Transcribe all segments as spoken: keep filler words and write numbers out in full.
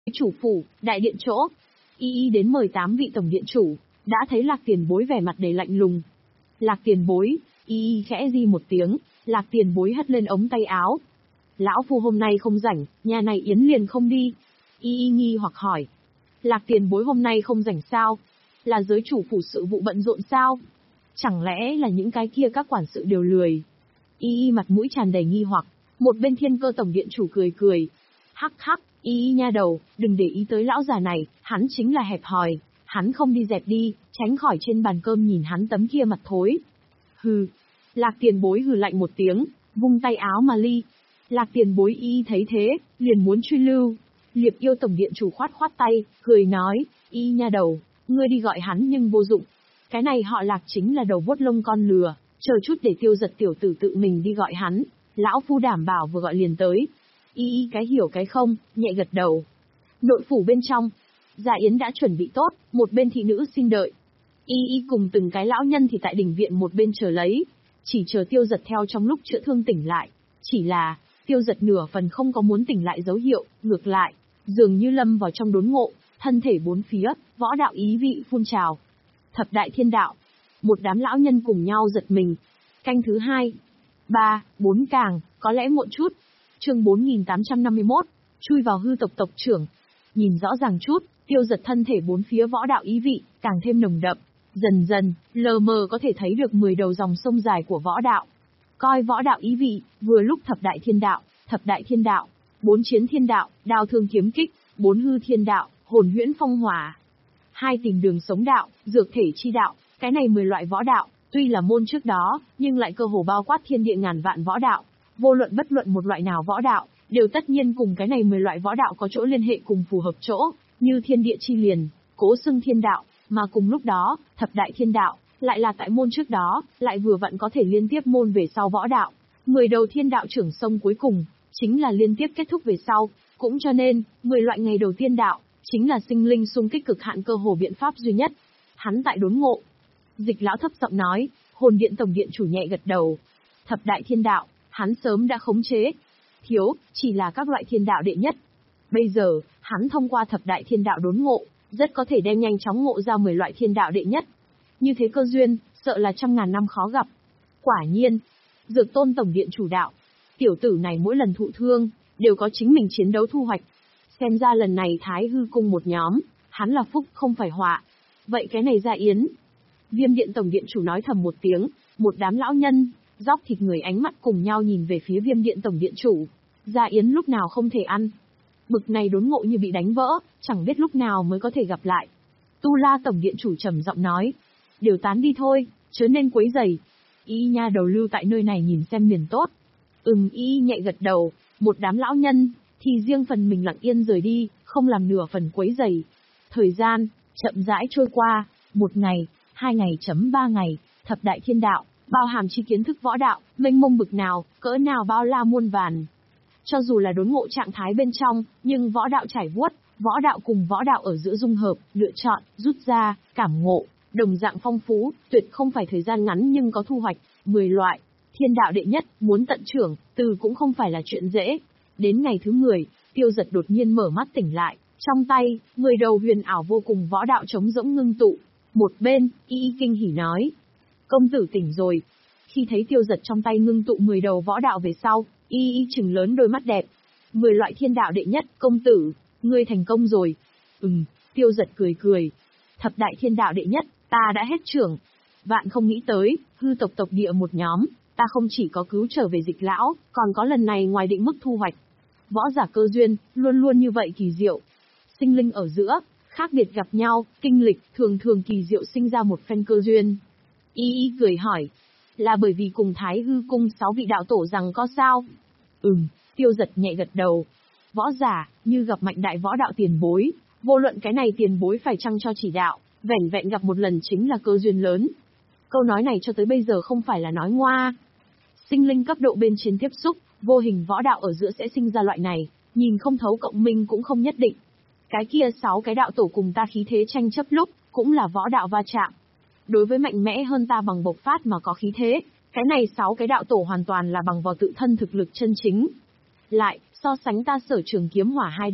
Chủ phủ, đại điện chỗ. Y y đến mời tám vị tổng điện chủ, đã thấy Lạc Tiền Bối vẻ mặt đầy lạnh lùng. Lạc Tiền Bối, y y khẽ di một tiếng, Lạc Tiền Bối hất lên ống tay áo. Lão phu hôm nay không rảnh, nhà này yến liền không đi. Y y nghi hoặc hỏi. Lạc Tiền Bối hôm nay không rảnh sao? Là giới chủ phủ sự vụ bận rộn sao? Chẳng lẽ là những cái kia các quản sự đều lười? Y y mặt mũi tràn đầy nghi hoặc, một bên Thiên Cơ tổng điện chủ cười cười. Hắc hắc, y y nha đầu, đừng để ý tới lão già này, hắn chính là hẹp hòi, hắn không đi dẹp đi, tránh khỏi trên bàn cơm nhìn hắn tấm kia mặt thối. Hừ. Lạc Tiền Bối hừ lạnh một tiếng, vung tay áo mà ly. Lạc Tiền Bối y y thấy thế, liền muốn truy lưu. Liệp Yêu tổng điện chủ khoát khoát tay, cười nói, y nha đầu, ngươi đi gọi hắn nhưng vô dụng. Cái này họ Lạc chính là đầu vuốt lông con lừa, chờ chút để Tiêu Giật tiểu tử tự mình đi gọi hắn, lão phu đảm bảo vừa gọi liền tới. Y y cái hiểu cái không, nhẹ gật đầu. Nội phủ bên trong, Dạ Yến đã chuẩn bị tốt, một bên thị nữ xin đợi. Y y cùng từng cái lão nhân thì tại đỉnh viện một bên chờ lấy, chỉ chờ Tiêu Giật theo trong lúc chữa thương tỉnh lại. Chỉ là, Tiêu Giật nửa phần không có muốn tỉnh lại dấu hiệu, ngược lại, dường như lâm vào trong đốn ngộ, thân thể bốn phía, võ đạo ý vị phun trào. Thập đại thiên đạo, một đám lão nhân cùng nhau giật mình. Canh thứ hai, ba, bốn càng, có lẽ muộn chút. Chương bốn nghìn tám trăm năm mươi mốt, chui vào hư tộc tộc trưởng. Nhìn rõ ràng chút, Tiêu Giật thân thể bốn phía võ đạo ý vị, càng thêm nồng đậm. Dần dần, lờ mờ có thể thấy được mười đầu dòng sông dài của võ đạo. Coi võ đạo ý vị, vừa lúc thập đại thiên đạo, thập đại thiên đạo, bốn chiến thiên đạo, đao thương kiếm kích, bốn hư thiên đạo, hồn huyễn phong hỏa. Hai tìm đường sống đạo, dược thể chi đạo, cái này mười loại võ đạo, tuy là môn trước đó, nhưng lại cơ hồ bao quát thiên địa ngàn vạn võ đạo. Vô luận bất luận một loại nào võ đạo, đều tất nhiên cùng cái này mười loại võ đạo có chỗ liên hệ cùng phù hợp chỗ, như thiên địa chi liền, cố xưng thiên đạo, mà cùng lúc đó, thập đại thiên đạo, lại là tại môn trước đó, lại vừa vặn có thể liên tiếp môn về sau võ đạo. Mười đầu thiên đạo trưởng sông cuối cùng, chính là liên tiếp kết thúc về sau, cũng cho nên, mười loại ngày đầu tiên đạo, chính là sinh linh xung kích cực hạn cơ hồ biện pháp duy nhất. Hắn tại đốn ngộ. Dịch lão thấp giọng nói, hồn điện tổng điện chủ nhẹ gật đầu. Thập đại thiên đạo, hắn sớm đã khống chế. Thiếu, chỉ là các loại thiên đạo đệ nhất. Bây giờ, hắn thông qua thập đại thiên đạo đốn ngộ, rất có thể đem nhanh chóng ngộ ra mười loại thiên đạo đệ nhất. Như thế cơ duyên, sợ là trăm ngàn năm khó gặp. Quả nhiên, Dược Tôn tổng điện chủ đạo. Tiểu tử này mỗi lần thụ thương, đều có chính mình chiến đấu thu hoạch. Xem ra lần này Thái Hư cung một nhóm, hắn là phúc không phải họa. Vậy cái này Dạ Yến. Viêm điện tổng điện chủ nói thầm một tiếng, một đám lão nhân, dóc thịt người ánh mắt cùng nhau nhìn về phía viêm điện tổng điện chủ. Dạ Yến lúc nào không thể ăn. Bực này đốn ngộ như bị đánh vỡ, chẳng biết lúc nào mới có thể gặp lại. Tu La tổng điện chủ trầm giọng nói. Đều tán đi thôi, chớ nên quấy rầy. Y nha đầu lưu tại nơi này nhìn xem liền tốt. Ừm y nhẹ gật đầu, một đám lão nhân, thì riêng phần mình lặng yên rời đi, không làm nửa phần quấy rầy. Thời gian, chậm rãi trôi qua, một ngày, hai ngày chấm ba ngày, thập đại thiên đạo, bao hàm chi kiến thức võ đạo, mênh mông bực nào, cỡ nào bao la muôn vàn. Cho dù là đốn ngộ trạng thái bên trong, nhưng võ đạo trải vuốt, võ đạo cùng võ đạo ở giữa dung hợp, lựa chọn, rút ra, cảm ngộ, đồng dạng phong phú, tuyệt không phải thời gian ngắn nhưng có thu hoạch, mười loại. Thiên đạo đệ nhất, muốn tận trưởng, từ cũng không phải là chuyện dễ. Đến ngày thứ mười, Tiêu Giật đột nhiên mở mắt tỉnh lại, trong tay, mười đầu huyền ảo vô cùng võ đạo trống rỗng ngưng tụ. Một bên, Y Y kinh hỉ nói, công tử tỉnh rồi. Khi thấy Tiêu Giật trong tay ngưng tụ mười đầu võ đạo về sau, Y Y trừng lớn đôi mắt đẹp. mười loại thiên đạo đệ nhất, công tử, ngươi thành công rồi. Ừm, Tiêu Giật cười cười. Thập đại thiên đạo đệ nhất, ta đã hết trưởng. Vạn không nghĩ tới, hư tộc tộc địa một nhóm, ta không chỉ có cứu trở về Dịch lão, còn có lần này ngoài định mức thu hoạch. Võ giả cơ duyên, luôn luôn như vậy kỳ diệu. Sinh linh ở giữa, khác biệt gặp nhau, kinh lịch, thường thường kỳ diệu sinh ra một phen cơ duyên. Y Y cười hỏi, là bởi vì cùng Thái Hư cung sáu vị đạo tổ rằng có sao? Ừm, Tiêu Giật nhẹ gật đầu. Võ giả, như gặp mạnh đại võ đạo tiền bối, vô luận cái này tiền bối phải chăng cho chỉ đạo, vẻn vẹn gặp một lần chính là cơ duyên lớn. Câu nói này cho tới bây giờ không phải là nói ngoa. Sinh linh cấp độ bên trên tiếp xúc, vô hình võ đạo ở giữa sẽ sinh ra loại này, nhìn không thấu cộng minh cũng không nhất định. Cái kia sáu cái đạo tổ cùng ta khí thế tranh chấp lúc, cũng là võ đạo va chạm. Đối với mạnh mẽ hơn ta bằng bộc phát mà có khí thế, cái này sáu cái đạo tổ hoàn toàn là bằng vào tự thân thực lực chân chính. Lại, so sánh ta sở trường kiếm hỏa hai đạo,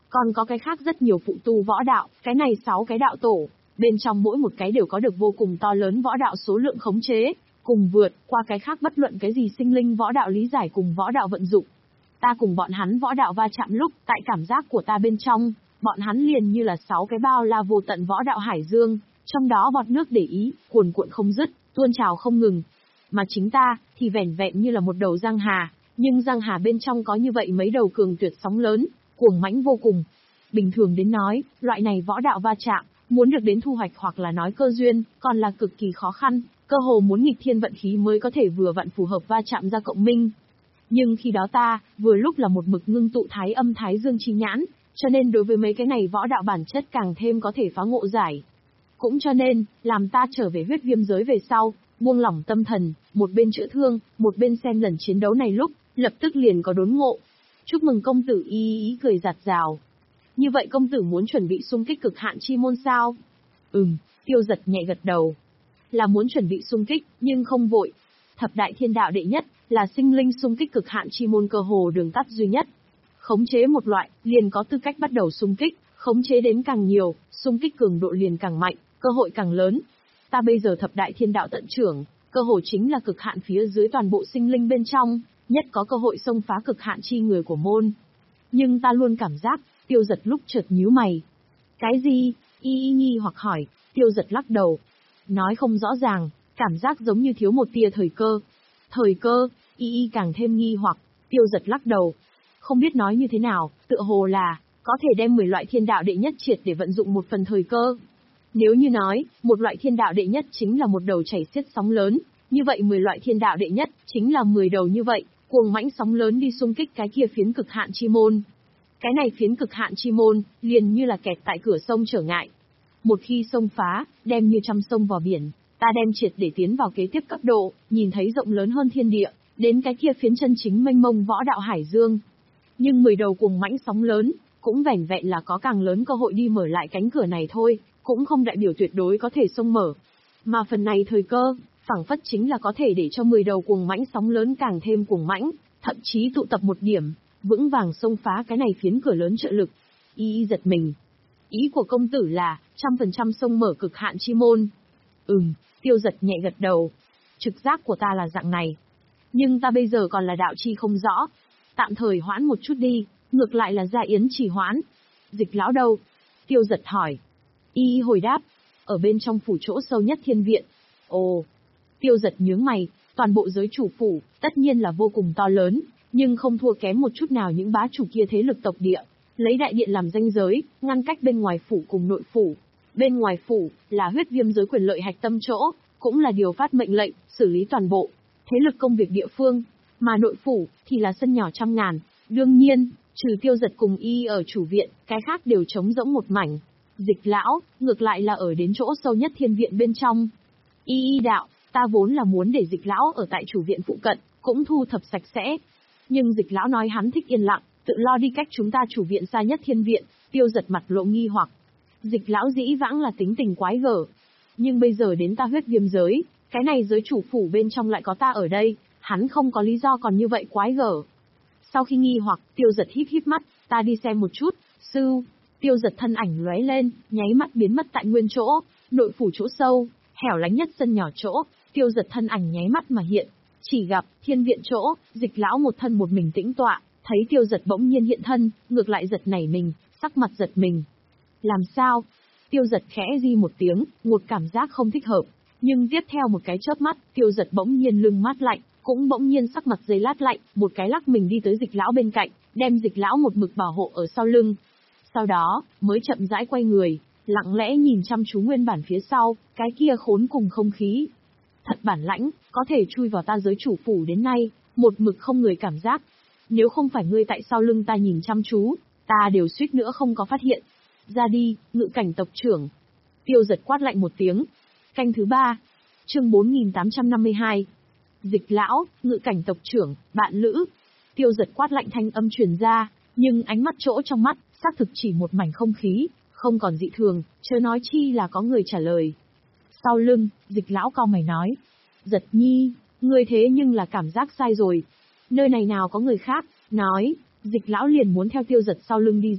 Còn có cái khác rất nhiều phụ tu võ đạo, cái này sáu cái đạo tổ, bên trong mỗi một cái đều có được vô cùng to lớn võ đạo số lượng khống chế, cùng vượt qua cái khác bất luận cái gì sinh linh võ đạo lý giải cùng võ đạo vận dụng. Ta cùng bọn hắn võ đạo va chạm lúc, tại cảm giác của ta bên trong, bọn hắn liền như là sáu cái bao la vô tận võ đạo hải dương, trong đó bọt nước để ý, cuồn cuộn không dứt, tuôn trào không ngừng. Mà chính ta, thì vẻn vẹn như là một đầu giang hà, nhưng giang hà bên trong có như vậy mấy đầu cường tuyệt sóng lớn, cuồng mãnh vô cùng. Bình thường đến nói, loại này võ đạo va chạm, muốn được đến thu hoạch hoặc là nói cơ duyên, còn là cực kỳ khó khăn, cơ hồ muốn nghịch thiên vận khí mới có thể vừa vặn phù hợp va chạm ra cộng minh. Nhưng khi đó ta, vừa lúc là một mực ngưng tụ thái âm thái dương chi nhãn, cho nên đối với mấy cái này võ đạo bản chất càng thêm có thể phá ngộ giải. Cũng cho nên, làm ta trở về huyết viêm giới về sau, buông lỏng tâm thần, một bên chữa thương, một bên xem lần chiến đấu này lúc, lập tức liền có đốn ngộ. Chúc mừng công tử y ý, ý cười giạt rào. Như vậy công tử muốn chuẩn bị xung kích cực hạn chi môn sao? Ừm, Tiêu Giật nhẹ gật đầu. Là muốn chuẩn bị xung kích, nhưng không vội. Thập đại thiên đạo đệ nhất, là sinh linh xung kích cực hạn chi môn cơ hồ đường tắt duy nhất. Khống chế một loại, liền có tư cách bắt đầu xung kích, khống chế đến càng nhiều, xung kích cường độ liền càng mạnh, cơ hội càng lớn. Ta bây giờ thập đại thiên đạo tận trưởng, cơ hội chính là cực hạn phía dưới toàn bộ sinh linh bên trong, nhất có cơ hội xông phá cực hạn chi người của môn. Nhưng ta luôn cảm giác, Tiêu Giật lúc chợt nhíu mày. Cái gì? Y y nghi hoặc hỏi, Tiêu Giật lắc đầu. Nói không rõ ràng, cảm giác giống như thiếu một tia thời cơ. Thời cơ, y y càng thêm nghi hoặc, Tiêu Giật lắc đầu. Không biết nói như thế nào, tựa hồ là, có thể đem mười loại thiên đạo đệ nhất triệt để vận dụng một phần thời cơ. Nếu như nói, một loại thiên đạo đệ nhất chính là một đầu chảy xiết sóng lớn, như vậy mười loại thiên đạo đệ nhất chính là mười đầu như vậy, cuồng mãnh sóng lớn đi xung kích cái kia phiến cực hạn chi môn. Cái này phiến cực hạn chi môn, liền như là kẹt tại cửa sông trở ngại. Một khi sông phá, đem như trăm sông vào biển, ta đem triệt để tiến vào kế tiếp cấp độ, nhìn thấy rộng lớn hơn thiên địa, đến cái kia phiến chân chính mênh mông võ đạo hải dương. Nhưng mười đầu cuồng mãnh sóng lớn, cũng vẻn vẹn là có càng lớn cơ hội đi mở lại cánh cửa này thôi, cũng không đại biểu tuyệt đối có thể xông mở. Mà phần này thời cơ, phảng phất chính là có thể để cho mười đầu cuồng mãnh sóng lớn càng thêm cuồng mãnh, thậm chí tụ tập một điểm, vững vàng xông phá cái này phiến cửa lớn trợ lực. Y y giật mình. Ý của công tử là, trăm phần trăm xông mở cực hạn chi môn. Ừm, Tiêu Giật nhẹ gật đầu. Trực giác của ta là dạng này. Nhưng ta bây giờ còn là đạo chi không rõ. Tạm thời hoãn một chút đi, ngược lại là Gia Yến chỉ hoãn. Dịch lão đâu? Tiêu Giật hỏi. Y y hồi đáp. Ở bên trong phủ chỗ sâu nhất thiên viện. Ồ. Tiêu Giật nhướng mày, toàn bộ giới chủ phủ, tất nhiên là vô cùng to lớn, nhưng không thua kém một chút nào những bá chủ kia thế lực tộc địa. Lấy đại điện làm ranh giới, ngăn cách bên ngoài phủ cùng nội phủ. Bên ngoài phủ, là huyết viêm giới quyền lợi hạch tâm chỗ, cũng là điều phát mệnh lệnh, xử lý toàn bộ, thế lực công việc địa phương. Mà nội phủ, thì là sân nhỏ trăm ngàn. Đương nhiên, trừ Tiêu Giật cùng y ở chủ viện, cái khác đều trống rỗng một mảnh. Dịch lão, ngược lại là ở đến chỗ sâu nhất thiên viện bên trong. Y y đạo, ta vốn là muốn để dịch lão ở tại chủ viện phụ cận, cũng thu thập sạch sẽ. Nhưng dịch lão nói hắn thích yên lặng, tự lo đi cách chúng ta chủ viện xa nhất thiên viện. Tiêu Giật mặt lộ nghi hoặc. Dịch lão dĩ vãng là tính tình quái gở. Nhưng bây giờ đến ta huyết viêm giới, cái này giới chủ phủ bên trong lại có ta ở đây, hắn không có lý do còn như vậy quái gở. Sau khi nghi hoặc, Tiêu Giật híp híp mắt, ta đi xem một chút. Sư, Tiêu Giật thân ảnh lóe lên, nháy mắt biến mất tại nguyên chỗ, nội phủ chỗ sâu, hẻo lánh nhất sân nhỏ chỗ, Tiêu Giật thân ảnh nháy mắt mà hiện. Chỉ gặp, thiên viện chỗ, dịch lão một thân một mình tĩnh tọa, thấy Tiêu Giật bỗng nhiên hiện thân, ngược lại giật nảy mình, sắc mặt giật mình. Làm sao? Tiêu Giật khẽ di một tiếng, một cảm giác không thích hợp. Nhưng tiếp theo một cái chớp mắt, Tiêu Giật bỗng nhiên lưng mát lạnh, cũng bỗng nhiên sắc mặt giấy lát lạnh, một cái lắc mình đi tới dịch lão bên cạnh, đem dịch lão một mực bảo hộ ở sau lưng. Sau đó, mới chậm rãi quay người, lặng lẽ nhìn chăm chú nguyên bản phía sau, cái kia khốn cùng không khí. Thật bản lãnh, có thể chui vào ta giới chủ phủ đến nay, một mực không người cảm giác. Nếu không phải ngươi tại sau lưng ta nhìn chăm chú, ta đều suýt nữa không có phát hiện. Ra đi, ngự cảnh tộc trưởng. Tiêu Giật quát lạnh một tiếng. Canh thứ ba. Chương bốn nghìn tám trăm năm mươi hai. Dịch lão, ngự cảnh tộc trưởng, bạn lữ. Tiêu Giật quát lạnh thanh âm truyền ra, nhưng ánh mắt chỗ trong mắt, xác thực chỉ một mảnh không khí, không còn dị thường, chớ nói chi là có người trả lời. Sau lưng, dịch lão cau mày nói. Giật nhi, ngươi thế nhưng là cảm giác sai rồi. Nơi này nào có người khác, nói, dịch lão liền muốn theo Tiêu Giật sau lưng đi ra,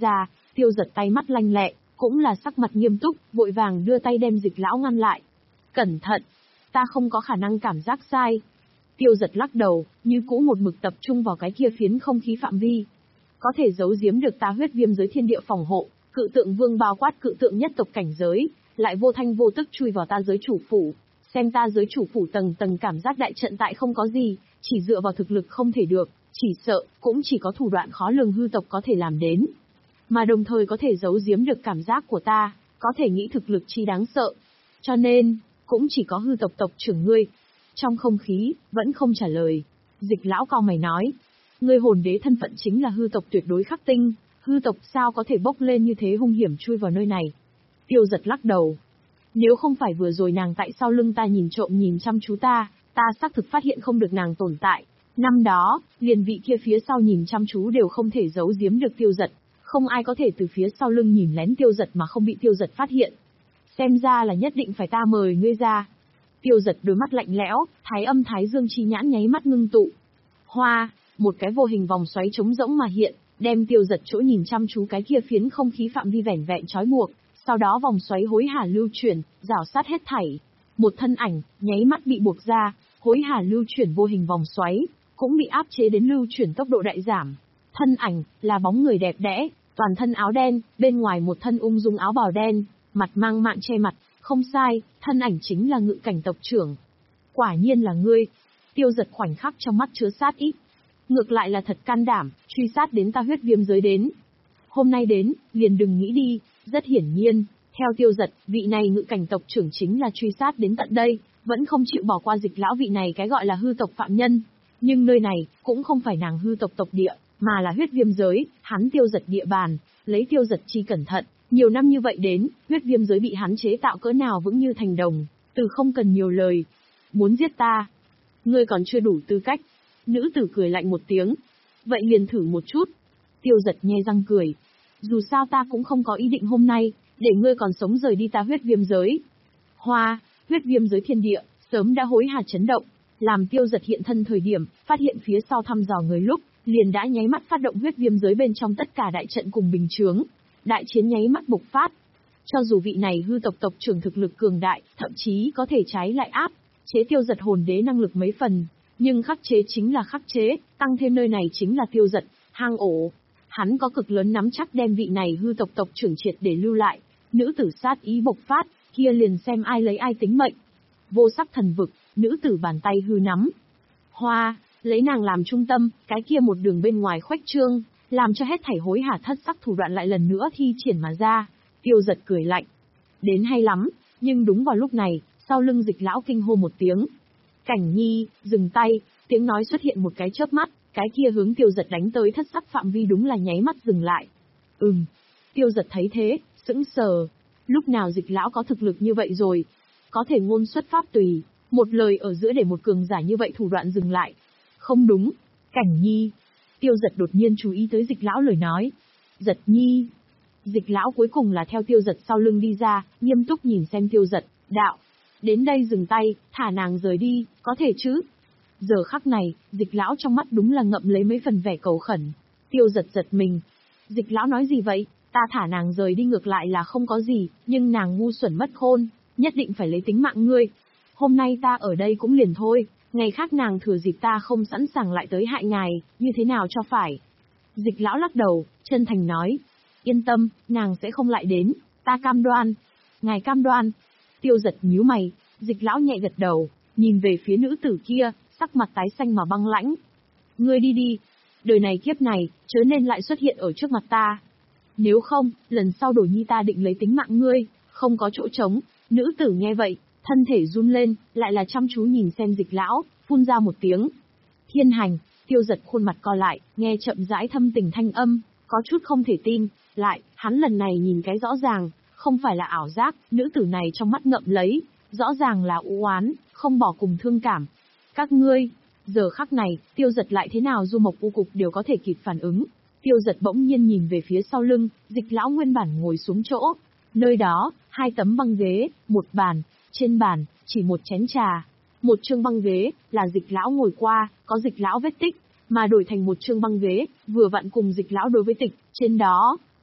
Tiêu Giật tay mắt lanh lẹ, cũng là sắc mặt nghiêm túc, vội vàng đưa tay đem Dịch lão ngăn lại. Cẩn thận, ta không có khả năng cảm giác sai. Tiêu Giật lắc đầu, như cũ một mực tập trung vào cái kia phiến không khí phạm vi. Có thể giấu giếm được ta huyết viêm giới thiên địa phòng hộ, cự tượng vương bao quát cự tượng nhất tộc cảnh giới, lại vô thanh vô tức chui vào ta giới chủ phủ. Xem ta giới chủ phủ tầng tầng cảm giác đại trận tại không có gì, chỉ dựa vào thực lực không thể được, chỉ sợ, cũng chỉ có thủ đoạn khó lường hư tộc có thể làm đến. Mà đồng thời có thể giấu giếm được cảm giác của ta, có thể nghĩ thực lực chi đáng sợ. Cho nên, cũng chỉ có hư tộc tộc trưởng ngươi. Trong không khí, vẫn không trả lời. Dịch lão cau mày nói. Ngươi hồn đế thân phận chính là hư tộc tuyệt đối khắc tinh, hư tộc sao có thể bốc lên như thế hung hiểm chui vào nơi này. Tiêu Giật lắc đầu. Nếu không phải vừa rồi nàng tại sau lưng ta nhìn trộm nhìn chăm chú ta, ta xác thực phát hiện không được nàng tồn tại. Năm đó, liền vị kia phía sau nhìn chăm chú đều không thể giấu giếm được Tiêu Giật. Không ai có thể từ phía sau lưng nhìn lén Tiêu Giật mà không bị Tiêu Giật phát hiện. Xem ra là nhất định phải ta mời ngươi ra. Tiêu Giật đôi mắt lạnh lẽo, thái âm thái dương chi nhãn nháy mắt ngưng tụ. Hoa, một cái vô hình vòng xoáy trống rỗng mà hiện, đem Tiêu Giật chỗ nhìn chăm chú cái kia phiến không khí phạm vi vẻn vẹn trói buộc. Sau đó vòng xoáy hối hả lưu chuyển, rảo sát hết thảy. Một thân ảnh, nháy mắt bị buộc ra, hối hả lưu chuyển vô hình vòng xoáy, cũng bị áp chế đến lưu chuyển tốc độ đại giảm. Thân ảnh, là bóng người đẹp đẽ, toàn thân áo đen, bên ngoài một thân ung dung áo bào đen, mặt mang mạng che mặt, không sai, thân ảnh chính là Ngự Cảnh tộc trưởng. Quả nhiên là ngươi. Tiêu Giật khoảnh khắc trong mắt chứa sát ý. Ngược lại là thật can đảm, truy sát đến ta huyết viêm giới đến. Hôm nay đến, liền đừng nghĩ đi, rất hiển nhiên, theo Tiêu Giật, vị này Ngự Cảnh tộc trưởng chính là truy sát đến tận đây, vẫn không chịu bỏ qua Dịch lão vị này cái gọi là hư tộc phạm nhân. Nhưng nơi này, cũng không phải nàng hư tộc tộc địa, mà là huyết viêm giới, hắn Tiêu Giật địa bàn, lấy Tiêu Giật chi cẩn thận, nhiều năm như vậy đến, huyết viêm giới bị hắn chế tạo cỡ nào vững như thành đồng, từ không cần nhiều lời. Muốn giết ta? Ngươi còn chưa đủ tư cách. Nữ tử cười lạnh một tiếng. Vậy liền thử một chút. Tiêu Giật nhe răng cười. Dù sao ta cũng không có ý định hôm nay, để ngươi còn sống rời đi ta huyết viêm giới. Hoa, huyết viêm giới thiên địa, sớm đã hối hả chấn động. Làm Tiêu Giật hiện thân thời điểm, phát hiện phía sau thăm dò người lúc, liền đã nháy mắt phát động huyết viêm giới bên trong tất cả đại trận cùng bình chướng. Đại chiến nháy mắt bộc phát. Cho dù vị này hư tộc tộc trưởng thực lực cường đại, thậm chí có thể trái lại áp chế Tiêu Giật hồn đế năng lực mấy phần, nhưng khắc chế chính là khắc chế, tăng thêm nơi này chính là Tiêu Giật, hang ổ. Hắn có cực lớn nắm chắc đem vị này hư tộc tộc trưởng triệt để lưu lại. Nữ tử sát ý bộc phát, kia liền xem ai lấy ai tính mệnh. Vô sắc thần vực, nữ tử bàn tay hư nắm. Hoa, lấy nàng làm trung tâm, cái kia một đường bên ngoài khuếch trương, làm cho hết thảy hối hả thất sắc thủ đoạn lại lần nữa thi triển mà ra. Tiêu Giật cười lạnh. Đến hay lắm, nhưng đúng vào lúc này, sau lưng Dịch lão kinh hô một tiếng. Cảnh Nhi, dừng tay, tiếng nói xuất hiện một cái chớp mắt, cái kia hướng Tiêu Giật đánh tới thất sắc phạm vi đúng là nháy mắt dừng lại. Ừm. Tiêu Giật thấy thế, sững sờ. Lúc nào Dịch lão có thực lực như vậy rồi? Có thể ngôn xuất pháp tùy, một lời ở giữa để một cường giả như vậy thủ đoạn dừng lại. Không đúng. Cảnh Nhi. Tiêu Giật đột nhiên chú ý tới Dịch lão lời nói. Giật Nhi. Dịch lão cuối cùng là theo Tiêu Giật sau lưng đi ra, nghiêm túc nhìn xem Tiêu Giật, đạo. Đến đây dừng tay, thả nàng rời đi, có thể chứ? Giờ khắc này, Dịch lão trong mắt đúng là ngậm lấy mấy phần vẻ cầu khẩn. Tiêu Giật giật mình. Dịch lão nói gì vậy? Ta thả nàng rời đi ngược lại là không có gì, nhưng nàng ngu xuẩn mất khôn, nhất định phải lấy tính mạng ngươi. Hôm nay ta ở đây cũng liền thôi, ngày khác nàng thừa dịp ta không sẵn sàng lại tới hại ngài, như thế nào cho phải? Dịch lão lắc đầu, chân thành nói. Yên tâm, nàng sẽ không lại đến, ta cam đoan. Ngài cam đoan. Tiêu Giật nhíu mày, Dịch lão nhẹ gật đầu, nhìn về phía nữ tử kia, sắc mặt tái xanh mà băng lãnh. Ngươi đi đi, đời này kiếp này, chớ nên lại xuất hiện ở trước mặt ta. Nếu không, lần sau Đồ Nhi ta định lấy tính mạng ngươi, không có chỗ trống. Nữ tử nghe vậy, thân thể run lên, lại là chăm chú nhìn xem Dịch lão, phun ra một tiếng. Thiên hành. Tiêu Giật khuôn mặt co lại, nghe chậm rãi thâm tình thanh âm, có chút không thể tin. Lại, hắn lần này nhìn cái rõ ràng, không phải là ảo giác, nữ tử này trong mắt ngậm lấy, rõ ràng là u oán, không bỏ cùng thương cảm. Các ngươi, giờ khắc này, Tiêu Giật lại thế nào Du Mộc U Cục đều có thể kịp phản ứng. Tiêu Giật bỗng nhiên nhìn về phía sau lưng, Dịch lão nguyên bản ngồi xuống chỗ. Nơi đó, hai tấm băng ghế, một bàn, trên bàn, chỉ một chén trà. Một chương băng ghế, là Dịch lão ngồi qua, có Dịch lão vết tích, mà đổi thành một chương băng ghế, vừa vặn cùng Dịch lão đối với tịch, trên đó,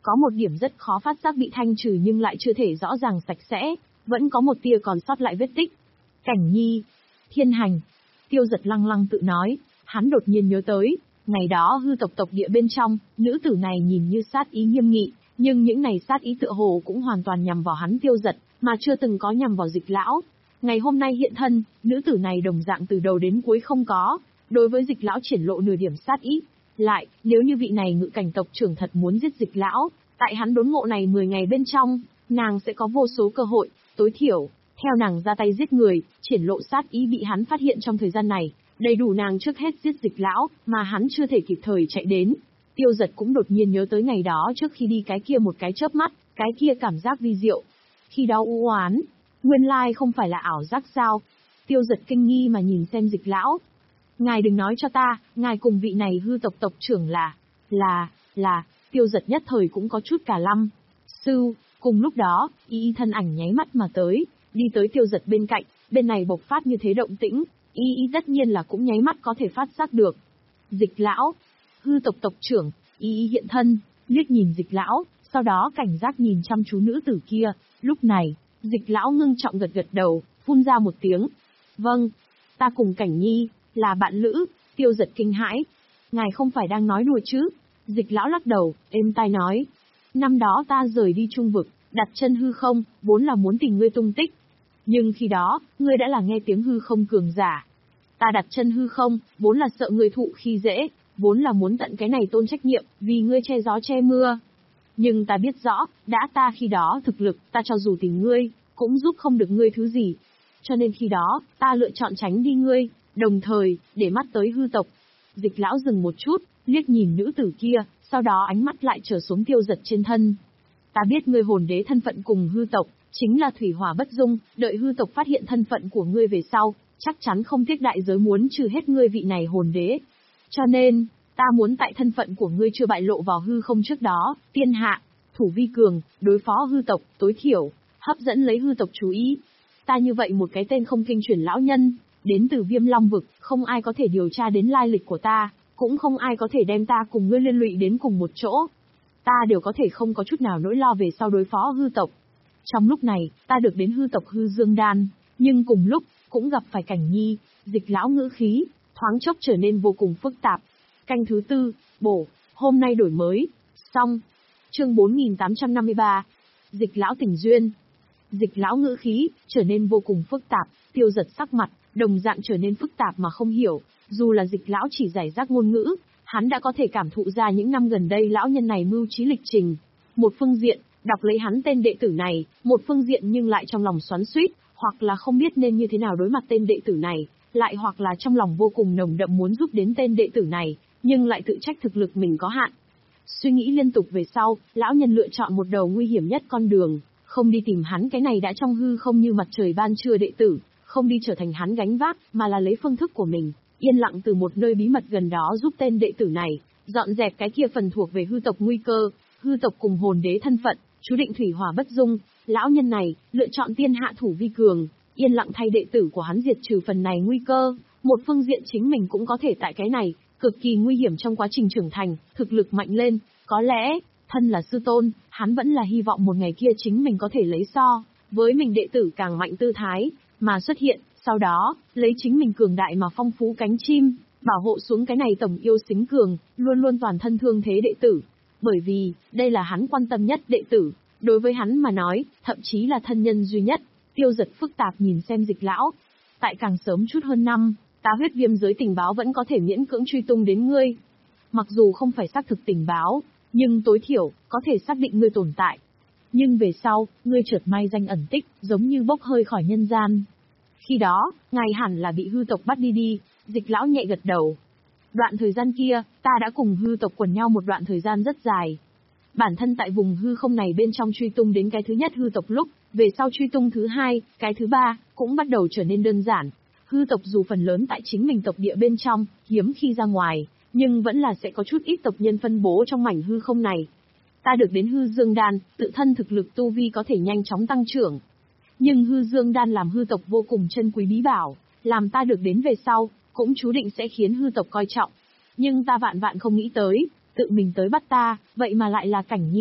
Có một điểm rất khó phát giác bị thanh trừ nhưng lại chưa thể rõ ràng sạch sẽ, vẫn có một tia còn sót lại vết tích. Cảnh Nhi, Thiên Hành. Tiêu Giật lăng lăng tự nói, hắn đột nhiên nhớ tới, ngày đó hư tộc tộc địa bên trong, nữ tử này nhìn như sát ý nghiêm nghị, nhưng những này sát ý tựa hồ cũng hoàn toàn nhằm vào hắn Tiêu Giật, mà chưa từng có nhằm vào Dịch lão. Ngày hôm nay hiện thân, nữ tử này đồng dạng từ đầu đến cuối không có, đối với Dịch lão triển lộ nửa điểm sát ý. Lại, nếu như vị này ngự cảnh tộc trưởng thật muốn giết Dịch lão, tại hắn đốn ngộ này mười ngày bên trong, nàng sẽ có vô số cơ hội, tối thiểu, theo nàng ra tay giết người, triển lộ sát ý bị hắn phát hiện trong thời gian này, đầy đủ nàng trước hết giết Dịch lão, mà hắn chưa thể kịp thời chạy đến. Tiêu Giật cũng đột nhiên nhớ tới ngày đó trước khi đi cái kia một cái chớp mắt, cái kia cảm giác vi diệu. Khi đó u oán, nguyên lai không phải là ảo giác sao? Tiêu Giật kinh nghi mà nhìn xem Dịch lão. Ngài đừng nói cho ta, ngài cùng vị này hư tộc tộc trưởng là, là, là, Tiêu Giật nhất thời cũng có chút cả lăm. Sư, cùng lúc đó, y y thân ảnh nháy mắt mà tới, đi tới Tiêu Giật bên cạnh, bên này bộc phát như thế động tĩnh, y y tất nhiên là cũng nháy mắt có thể phát giác được. Dịch lão, hư tộc tộc trưởng, y y hiện thân, liếc nhìn Dịch lão, sau đó cảnh giác nhìn chăm chú nữ tử kia, lúc này, Dịch lão ngưng trọng gật gật đầu, phun ra một tiếng. Vâng, ta cùng Cảnh Nhi, là bạn lữ. Tiêu Giật kinh hãi. Ngài không phải đang nói đùa chứ? Dịch lão lắc đầu, êm tai nói. Năm đó ta rời đi trung vực, đặt chân hư không, vốn là muốn tìm ngươi tung tích. Nhưng khi đó, ngươi đã là nghe tiếng hư không cường giả. Ta đặt chân hư không, vốn là sợ ngươi thụ khi dễ, vốn là muốn tận cái này tôn trách nhiệm, vì ngươi che gió che mưa. Nhưng ta biết rõ, đã ta khi đó thực lực, ta cho dù tìm ngươi, cũng giúp không được ngươi thứ gì. Cho nên khi đó, ta lựa chọn tránh đi ngươi, đồng thời, để mắt tới hư tộc. Dịch lão dừng một chút, liếc nhìn nữ tử kia, sau đó ánh mắt lại trở xuống Tiêu Giật trên thân. Ta biết ngươi hồn đế thân phận cùng hư tộc, chính là thủy hỏa bất dung, đợi hư tộc phát hiện thân phận của ngươi về sau, chắc chắn không tiếc đại giới muốn trừ hết ngươi vị này hồn đế. Cho nên, ta muốn tại thân phận của ngươi chưa bại lộ vào hư không trước đó, tiên hạ, thủ vi cường, đối phó hư tộc, tối thiểu, hấp dẫn lấy hư tộc chú ý. Ta như vậy một cái tên không kinh truyền lão nhân, đến từ Viêm Long vực, không ai có thể điều tra đến lai lịch của ta, cũng không ai có thể đem ta cùng ngươi liên lụy đến cùng một chỗ. Ta đều có thể không có chút nào nỗi lo về sau đối phó hư tộc. Trong lúc này, ta được đến hư tộc hư dương đan, nhưng cùng lúc, cũng gặp phải Cảnh Nhi. Dịch lão ngữ khí, thoáng chốc trở nên vô cùng phức tạp. Canh thứ tư, bổ, hôm nay đổi mới, xong. Chương bốn nghìn tám trăm năm mươi ba. Dịch lão tình duyên. Dịch lão ngữ khí, trở nên vô cùng phức tạp, Tiêu Giật sắc mặt, đồng dạng trở nên phức tạp mà không hiểu, dù là dịch lão chỉ giải rác ngôn ngữ, hắn đã có thể cảm thụ ra những năm gần đây lão nhân này mưu trí lịch trình. Một phương diện, đọc lấy hắn tên đệ tử này, một phương diện nhưng lại trong lòng xoắn xuýt, hoặc là không biết nên như thế nào đối mặt tên đệ tử này, lại hoặc là trong lòng vô cùng nồng đậm muốn giúp đến tên đệ tử này, nhưng lại tự trách thực lực mình có hạn. Suy nghĩ liên tục về sau, lão nhân lựa chọn một đầu nguy hiểm nhất con đường, không đi tìm hắn cái này đã trong hư không như mặt trời ban trưa đệ tử, không đi trở thành hắn gánh vác, mà là lấy phương thức của mình, yên lặng từ một nơi bí mật gần đó giúp tên đệ tử này, dọn dẹp cái kia phần thuộc về hư tộc nguy cơ, hư tộc cùng hồn đế thân phận, chú định thủy hỏa bất dung, lão nhân này, lựa chọn tiên hạ thủ vi cường, yên lặng thay đệ tử của hắn diệt trừ phần này nguy cơ, một phương diện chính mình cũng có thể tại cái này, cực kỳ nguy hiểm trong quá trình trưởng thành, thực lực mạnh lên, có lẽ, thân là sư tôn, hắn vẫn là hy vọng một ngày kia chính mình có thể lấy so, với mình đệ tử càng mạnh tư thái, mà xuất hiện, sau đó, lấy chính mình cường đại mà phong phú cánh chim, bảo hộ xuống cái này tổng yêu xính cường, luôn luôn toàn thân thương thế đệ tử. Bởi vì, đây là hắn quan tâm nhất đệ tử, đối với hắn mà nói, thậm chí là thân nhân duy nhất. Tiêu Giật phức tạp nhìn xem dịch lão. Tại càng sớm chút hơn năm, ta huyết viêm giới tình báo vẫn có thể miễn cưỡng truy tung đến ngươi. Mặc dù không phải xác thực tình báo, nhưng tối thiểu, có thể xác định ngươi tồn tại. Nhưng về sau, ngươi chợt mai danh ẩn tích, giống như bốc hơi khỏi nhân gian. Khi đó, ngài hẳn là bị hư tộc bắt đi đi, dịch lão nhẹ gật đầu. Đoạn thời gian kia, ta đã cùng hư tộc quần nhau một đoạn thời gian rất dài. Bản thân tại vùng hư không này bên trong truy tung đến cái thứ nhất hư tộc lúc, về sau truy tung thứ hai, cái thứ ba, cũng bắt đầu trở nên đơn giản. Hư tộc dù phần lớn tại chính mình tộc địa bên trong, hiếm khi ra ngoài, nhưng vẫn là sẽ có chút ít tộc nhân phân bố trong mảnh hư không này. Ta được đến hư dương đan, tự thân thực lực tu vi có thể nhanh chóng tăng trưởng. Nhưng hư dương đan làm hư tộc vô cùng chân quý bí bảo, làm ta được đến về sau, cũng chú định sẽ khiến hư tộc coi trọng. Nhưng ta vạn vạn không nghĩ tới, tự mình tới bắt ta, vậy mà lại là Cảnh Nhi.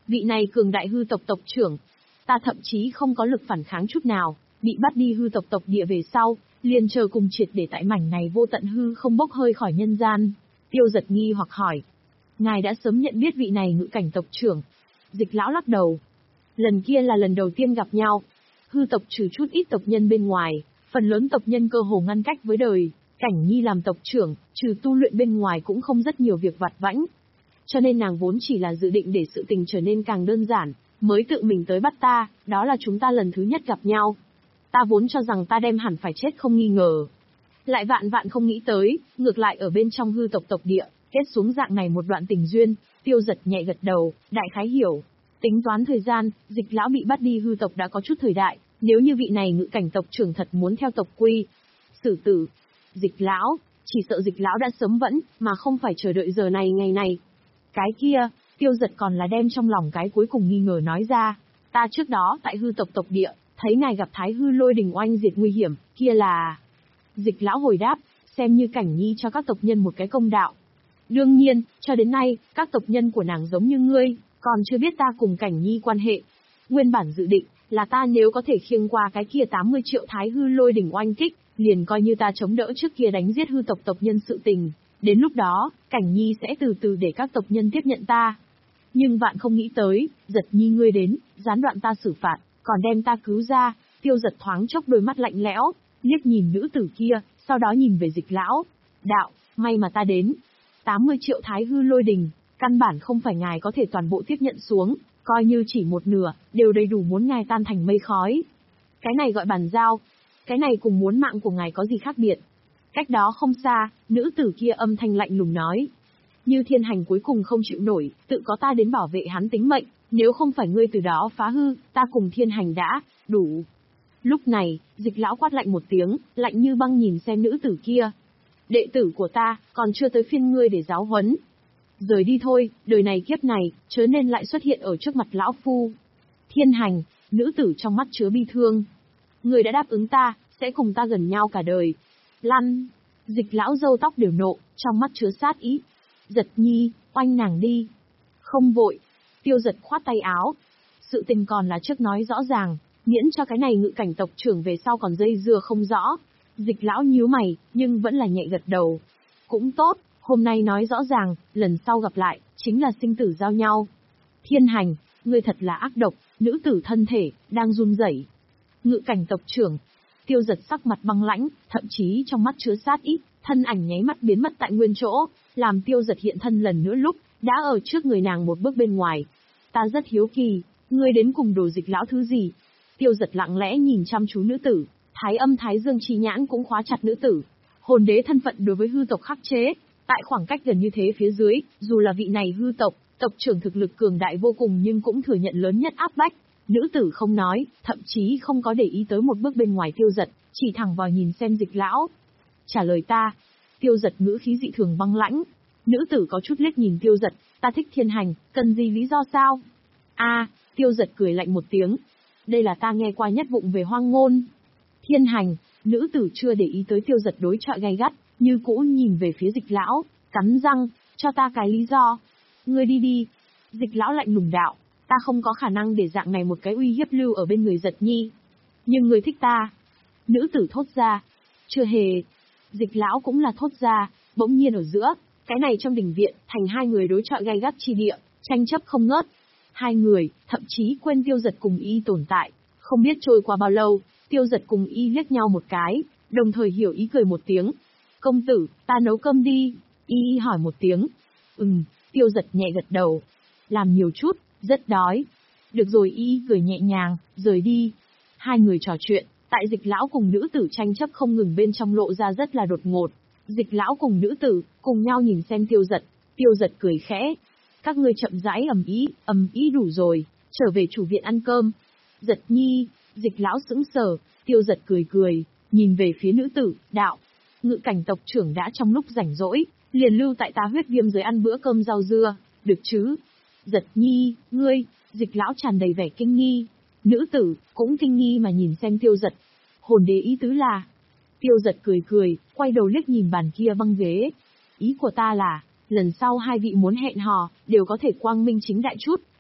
Vị này cường đại hư tộc tộc trưởng. Ta thậm chí không có lực phản kháng chút nào, bị bắt đi hư tộc tộc địa về sau, liền chờ cùng triệt để tại mảnh này vô tận hư không bốc hơi khỏi nhân gian. Tiêu Giật nghi hoặc hỏi. Ngài đã sớm nhận biết vị này ngự cảnh tộc trưởng. Dịch lão lắc đầu. Lần kia là lần đầu tiên gặp nhau. Hư tộc trừ chút ít tộc nhân bên ngoài, phần lớn tộc nhân cơ hồ ngăn cách với đời. Cảnh Nhi làm tộc trưởng, trừ tu luyện bên ngoài cũng không rất nhiều việc vặt vãnh. Cho nên nàng vốn chỉ là dự định để sự tình trở nên càng đơn giản, mới tự mình tới bắt ta, đó là chúng ta lần thứ nhất gặp nhau. Ta vốn cho rằng ta đem hẳn phải chết không nghi ngờ. Lại vạn vạn không nghĩ tới, ngược lại ở bên trong hư tộc tộc địa, kết xuống dạng này một đoạn tình duyên. Tiêu Giật nhẹ gật đầu, đại khái hiểu. Tính toán thời gian, Dịch lão bị bắt đi hư tộc đã có chút thời đại, nếu như vị này ngự cảnh tộc trưởng thật muốn theo tộc quy xử tử Dịch lão, chỉ sợ Dịch lão đã sớm vẫn, mà không phải chờ đợi giờ này ngày này. Cái kia, Tiêu Giật còn là đem trong lòng cái cuối cùng nghi ngờ nói ra. Ta trước đó tại hư tộc tộc địa, thấy ngài gặp Thái Hư Lôi Đình oanh diệt nguy hiểm, kia là... Dịch lão hồi đáp, xem như Cảnh Nhi cho các tộc nhân một cái công đạo. Đương nhiên, cho đến nay, các tộc nhân của nàng giống như ngươi, còn chưa biết ta cùng Cảnh Nhi quan hệ. Nguyên bản dự định, là ta nếu có thể khiêng qua cái kia tám mươi triệu Thái Hư Lôi Đình oanh kích, liền coi như ta chống đỡ trước kia đánh giết hư tộc tộc nhân sự tình. Đến lúc đó, Cảnh Nhi sẽ từ từ để các tộc nhân tiếp nhận ta. Nhưng vạn không nghĩ tới, Giật Nhi ngươi đến, gián đoạn ta xử phạt, còn đem ta cứu ra. Tiêu Giật thoáng chốc đôi mắt lạnh lẽo, liếc nhìn nữ tử kia, sau đó nhìn về Dịch lão. Đạo, may mà ta đến. tám mươi triệu Thái Hư Lôi Đình, căn bản không phải ngài có thể toàn bộ tiếp nhận xuống, coi như chỉ một nửa, đều đầy đủ muốn ngài tan thành mây khói. Cái này gọi bàn giao, cái này cùng muốn mạng của ngài có gì khác biệt. Cách đó không xa, nữ tử kia âm thanh lạnh lùng nói. Như Thiên Hành cuối cùng không chịu nổi, tự có ta đến bảo vệ hắn tính mệnh, nếu không phải ngươi từ đó phá hư, ta cùng Thiên Hành đã, đủ. Lúc này, Dịch lão quát lạnh một tiếng, lạnh như băng nhìn xem nữ tử kia. Đệ tử của ta, còn chưa tới phiên ngươi để giáo huấn. Rời đi thôi, đời này kiếp này, chớ nên lại xuất hiện ở trước mặt lão phu. Thiên Hành, nữ tử trong mắt chứa bi thương. Ngươi đã đáp ứng ta, sẽ cùng ta gần nhau cả đời. Lăn! Dịch lão râu tóc đều nộ, trong mắt chứa sát ý. Giật Nhi, oanh nàng đi. Không vội. Tiêu Giật khoát tay áo. Sự tình còn là trước nói rõ ràng, miễn cho cái này ngự cảnh tộc trưởng về sau còn dây dưa không rõ. Dịch lão nhíu mày, nhưng vẫn là nhẹ gật đầu. Cũng tốt, hôm nay nói rõ ràng, lần sau gặp lại, chính là sinh tử giao nhau. Thiên Hành, ngươi thật là ác độc, nữ tử thân thể, đang run rẩy. Ngự cảnh tộc trưởng. Tiêu Giật sắc mặt băng lãnh, thậm chí trong mắt chứa sát ý, thân ảnh nháy mắt biến mất tại nguyên chỗ, làm Tiêu Giật hiện thân lần nữa lúc, đã ở trước người nàng một bước bên ngoài. Ta rất hiếu kỳ, ngươi đến cùng đồ Dịch lão thứ gì? Tiêu Giật lặng lẽ nhìn chăm chú nữ tử, thái âm thái dương chi nhãn cũng khóa chặt nữ tử. Hồn đế thân phận đối với hư tộc khắc chế, tại khoảng cách gần như thế phía dưới, dù là vị này hư tộc, tộc trưởng thực lực cường đại vô cùng nhưng cũng thừa nhận lớn nhất áp bách. Nữ tử không nói, thậm chí không có để ý tới một bước bên ngoài Tiêu Giật, chỉ thẳng vào nhìn xem Dịch lão. Trả lời ta. Tiêu Giật ngữ khí dị thường băng lãnh. Nữ tử có chút liếc nhìn Tiêu Giật, ta thích Thiên Hành, cần gì lý do sao? A, à, Tiêu Giật cười lạnh một tiếng. Đây là ta nghe qua nhất vụng về hoang ngôn. Thiên Hành, nữ tử chưa để ý tới Tiêu Giật đối chọi gay gắt, như cũ nhìn về phía Dịch lão, cắn răng, cho ta cái lý do. Ngươi đi đi. Dịch lão lạnh lùng đạo. Ta không có khả năng để dạng này một cái uy hiếp lưu ở bên người Giật Nhi. Nhưng người thích ta. Nữ tử thốt ra. Chưa hề. Dịch lão cũng là thốt ra, bỗng nhiên ở giữa, cái này trong đình viện, thành hai người đối chọi gay gắt chi địa, tranh chấp không ngớt. Hai người, thậm chí quên Tiêu Giật cùng y tồn tại. Không biết trôi qua bao lâu, Tiêu Giật cùng y liếc nhau một cái, đồng thời hiểu ý cười một tiếng. Công tử, ta nấu cơm đi. Y hỏi một tiếng. Ừm, Tiêu Giật nhẹ gật đầu. Làm nhiều chút. Rất đói. Được rồi, y cười nhẹ nhàng, rời đi. Hai người trò chuyện, tại Dịch lão cùng nữ tử tranh chấp không ngừng bên trong lộ ra rất là đột ngột. Dịch lão cùng nữ tử, cùng nhau nhìn xem Tiêu Giật. Tiêu Giật cười khẽ. Các ngươi chậm rãi ầm ĩ, ầm ĩ đủ rồi, trở về chủ viện ăn cơm. Giật Nhi, Dịch lão sững sờ, Tiêu Giật cười cười, nhìn về phía nữ tử, đạo. Ngự cảnh tộc trưởng đã trong lúc rảnh rỗi, liền lưu tại ta huyết viêm giới ăn bữa cơm rau dưa, được chứ? Giật Nhi, ngươi, Dịch lão tràn đầy vẻ kinh nghi. Nữ tử, cũng kinh nghi mà nhìn xem Tiêu Giật. Hồn đế ý tứ là. Tiêu Giật cười cười, quay đầu liếc nhìn bàn kia băng ghế. Ý của ta là, lần sau hai vị muốn hẹn hò, đều có thể quang minh chính đại chút,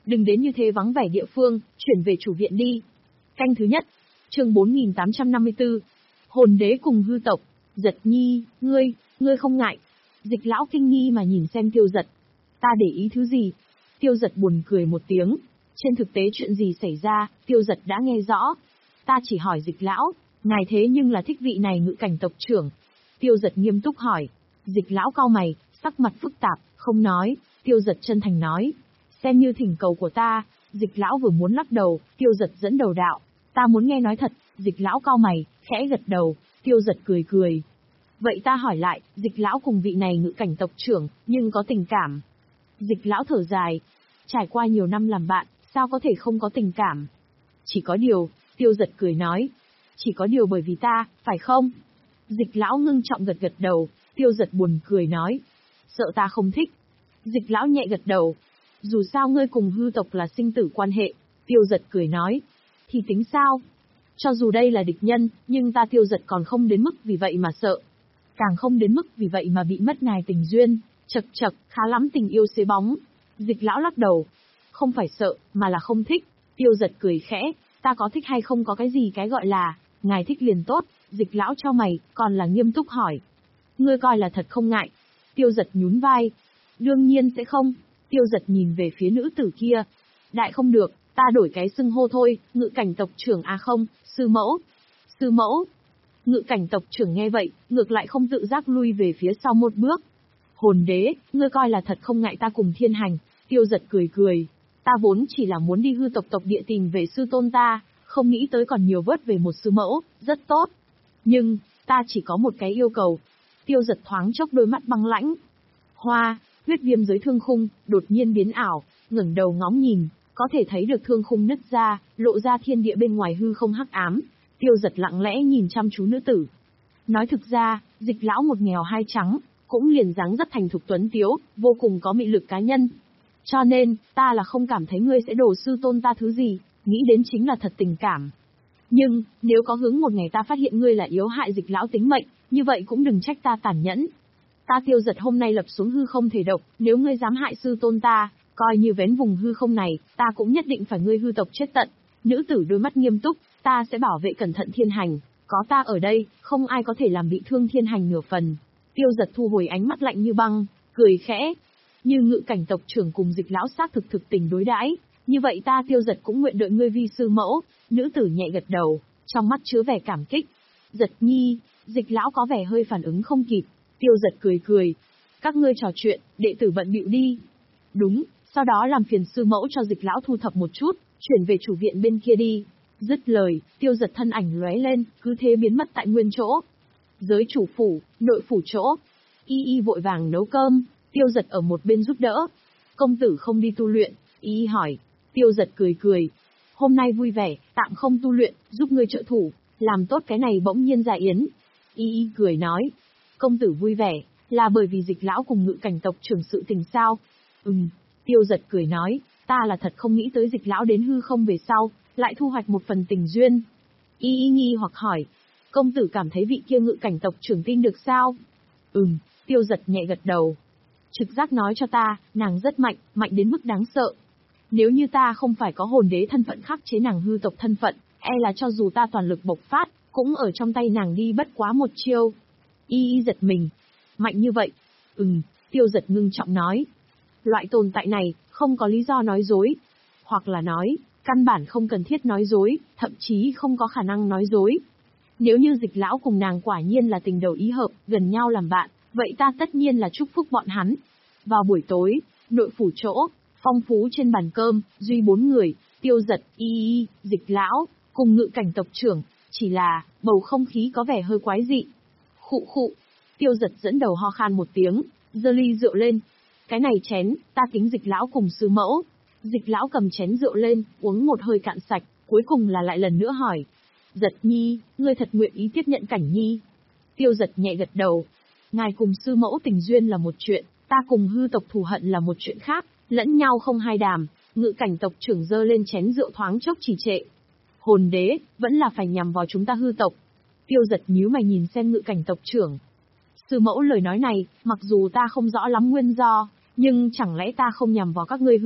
đừng đến như thế vắng vẻ địa phương, chuyển về chủ viện đi. Canh thứ nhất, chương bốn nghìn tám trăm năm mươi tư. Hồn đế cùng hư tộc. Giật Nhi, ngươi, ngươi không ngại. Dịch lão kinh nghi mà nhìn xem Tiêu Giật. Ta để ý thứ gì? Tiêu Giật buồn cười một tiếng. Trên thực tế chuyện gì xảy ra, Tiêu Giật đã nghe rõ. Ta chỉ hỏi Dịch lão, ngài thế nhưng là thích vị này ngự cảnh tộc trưởng. Tiêu Giật nghiêm túc hỏi. Dịch lão cau mày, sắc mặt phức tạp, không nói. Tiêu Giật chân thành nói. Xem như thỉnh cầu của ta. Dịch lão vừa muốn lắc đầu, Tiêu Giật dẫn đầu đạo. Ta muốn nghe nói thật. Dịch lão cau mày, khẽ gật đầu. Tiêu Giật cười cười. Vậy ta hỏi lại, Dịch lão cùng vị này ngự cảnh tộc trưởng, nhưng có tình cảm. Dịch lão thở dài. Trải qua nhiều năm làm bạn, sao có thể không có tình cảm? Chỉ có điều, Tiêu Giật cười nói. Chỉ có điều bởi vì ta, phải không? Dịch lão ngưng trọng gật gật đầu. Tiêu Giật buồn cười nói. Sợ ta không thích. Dịch lão nhẹ gật đầu. Dù sao ngươi cùng hư tộc là sinh tử quan hệ. Tiêu Giật cười nói. Thì tính sao? Cho dù đây là địch nhân, nhưng ta Tiêu Giật còn không đến mức vì vậy mà sợ. Càng không đến mức vì vậy mà bị mất ngài tình duyên. Chật chật, khá lắm tình yêu xế bóng. Dịch lão lắc đầu. Không phải sợ, mà là không thích. Tiêu Giật cười khẽ. Ta có thích hay không có cái gì cái gọi là, ngài thích liền tốt. Dịch lão cho mày, còn là nghiêm túc hỏi. Ngươi coi là thật không ngại. Tiêu Giật nhún vai. Đương nhiên sẽ không. Tiêu Giật nhìn về phía nữ tử kia. Đại không được, ta đổi cái xưng hô thôi, ngự cảnh tộc trưởng à không, sư mẫu. Sư mẫu. Ngự cảnh tộc trưởng nghe vậy, ngược lại không tự giác lui về phía sau một bước. Hồn đế, ngươi coi là thật không ngại ta cùng thiên hành. Tiêu Giật cười cười. Ta vốn chỉ là muốn đi hư tộc tộc địa tìm về sư tôn ta, không nghĩ tới còn nhiều vớt về một sư mẫu, rất tốt. Nhưng, ta chỉ có một cái yêu cầu. Tiêu Giật thoáng chốc đôi mắt băng lãnh. Hoa, huyết viêm dưới thương khung, đột nhiên biến ảo, ngẩng đầu ngóng nhìn, có thể thấy được thương khung nứt ra, lộ ra thiên địa bên ngoài hư không hắc ám. Tiêu Giật lặng lẽ nhìn chăm chú nữ tử. Nói thực ra, Dịch lão một nghèo hai trắng, cũng liền dáng rất thành thục tuấn tiếu, vô cùng có mị lực cá nhân. Cho nên, ta là không cảm thấy ngươi sẽ đổ sư tôn ta thứ gì, nghĩ đến chính là thật tình cảm. Nhưng, nếu có hướng một ngày ta phát hiện ngươi là yếu hại Dịch lão tính mệnh, như vậy cũng đừng trách ta tàn nhẫn. Ta Tiêu Giật hôm nay lập xuống hư không thể độc, nếu ngươi dám hại sư tôn ta, coi như vén vùng hư không này, ta cũng nhất định phải ngươi hư tộc chết tận. Nữ tử đôi mắt nghiêm túc, ta sẽ bảo vệ cẩn thận thiên hành, có ta ở đây, không ai có thể làm bị thương thiên hành nửa phần. Tiêu Giật thu hồi ánh mắt lạnh như băng, cười khẽ. Như ngự cảnh tộc trưởng cùng Dịch lão xác thực thực tình đối đãi, như vậy ta Tiêu Giật cũng nguyện đợi ngươi vi sư mẫu. Nữ tử nhẹ gật đầu, trong mắt chứa vẻ cảm kích. Giật Nhi, Dịch lão có vẻ hơi phản ứng không kịp. Tiêu Giật cười cười. Các ngươi trò chuyện, đệ tử bận bịu đi. Đúng, sau đó làm phiền sư mẫu cho Dịch lão thu thập một chút, chuyển về chủ viện bên kia đi. Dứt lời, Tiêu Giật thân ảnh lóe lên, cứ thế biến mất tại nguyên chỗ. Giới chủ phủ, nội phủ chỗ. Y Y vội vàng nấu cơm, Tiêu Giật ở một bên giúp đỡ. Công tử không đi tu luyện, Y Y hỏi. Tiêu Giật cười cười. Hôm nay vui vẻ, tạm không tu luyện, giúp ngươi trợ thủ, làm tốt cái này bỗng nhiên dạ yến. Y Y cười nói. Công tử vui vẻ, là bởi vì Dịch lão cùng ngự cảnh tộc trưởng sự tình sao? Ừm, Tiêu Giật cười nói, ta là thật không nghĩ tới Dịch lão đến hư không về sau, lại thu hoạch một phần tình duyên. Y Y nghi hoặc hỏi, công tử cảm thấy vị kia ngự cảnh tộc trưởng tin được sao? Ừm, Tiêu Giật nhẹ gật đầu. Trực giác nói cho ta, nàng rất mạnh, mạnh đến mức đáng sợ. Nếu như ta không phải có hồn đế thân phận khắc chế nàng hư tộc thân phận, e là cho dù ta toàn lực bộc phát, cũng ở trong tay nàng đi bất quá một chiêu. Y Y giật mình. Mạnh như vậy? Ừm, Tiêu Giật ngưng trọng nói. Loại tồn tại này, không có lý do nói dối. Hoặc là nói, căn bản không cần thiết nói dối, thậm chí không có khả năng nói dối. Nếu như Dịch lão cùng nàng quả nhiên là tình đầu ý hợp, gần nhau làm bạn, vậy ta tất nhiên là chúc phúc bọn hắn. Vào buổi tối, nội phủ chỗ, phong phú trên bàn cơm, duy bốn người, Tiêu Giật, Y Y, Dịch lão, cùng ngự cảnh tộc trưởng, chỉ là, bầu không khí có vẻ hơi quái dị. Khụ khụ, Tiêu Giật dẫn đầu ho khan một tiếng, giơ ly rượu lên. Cái này chén, ta kính Dịch lão cùng sư mẫu. Dịch lão cầm chén rượu lên, uống một hơi cạn sạch, cuối cùng là lại lần nữa hỏi. Giật Nhi, ngươi thật nguyện ý tiếp nhận Cảnh Nhi? Tiêu Giật nhẹ gật đầu. Ngài cùng sư mẫu tình duyên là một chuyện, ta cùng hư tộc thù hận là một chuyện khác, lẫn nhau không hai đàm. Ngự cảnh tộc trưởng giơ lên chén rượu thoáng chốc trì trệ. Hồn đế, vẫn là phải nhằm vào chúng ta hư tộc. Tiêu Giật nhíu mày nhìn xem ngự cảnh tộc trưởng. Sư mẫu lời nói này, mặc dù ta không rõ lắm nguyên do, nhưng chẳng lẽ ta không nhằm vào các ngươi hư tộc,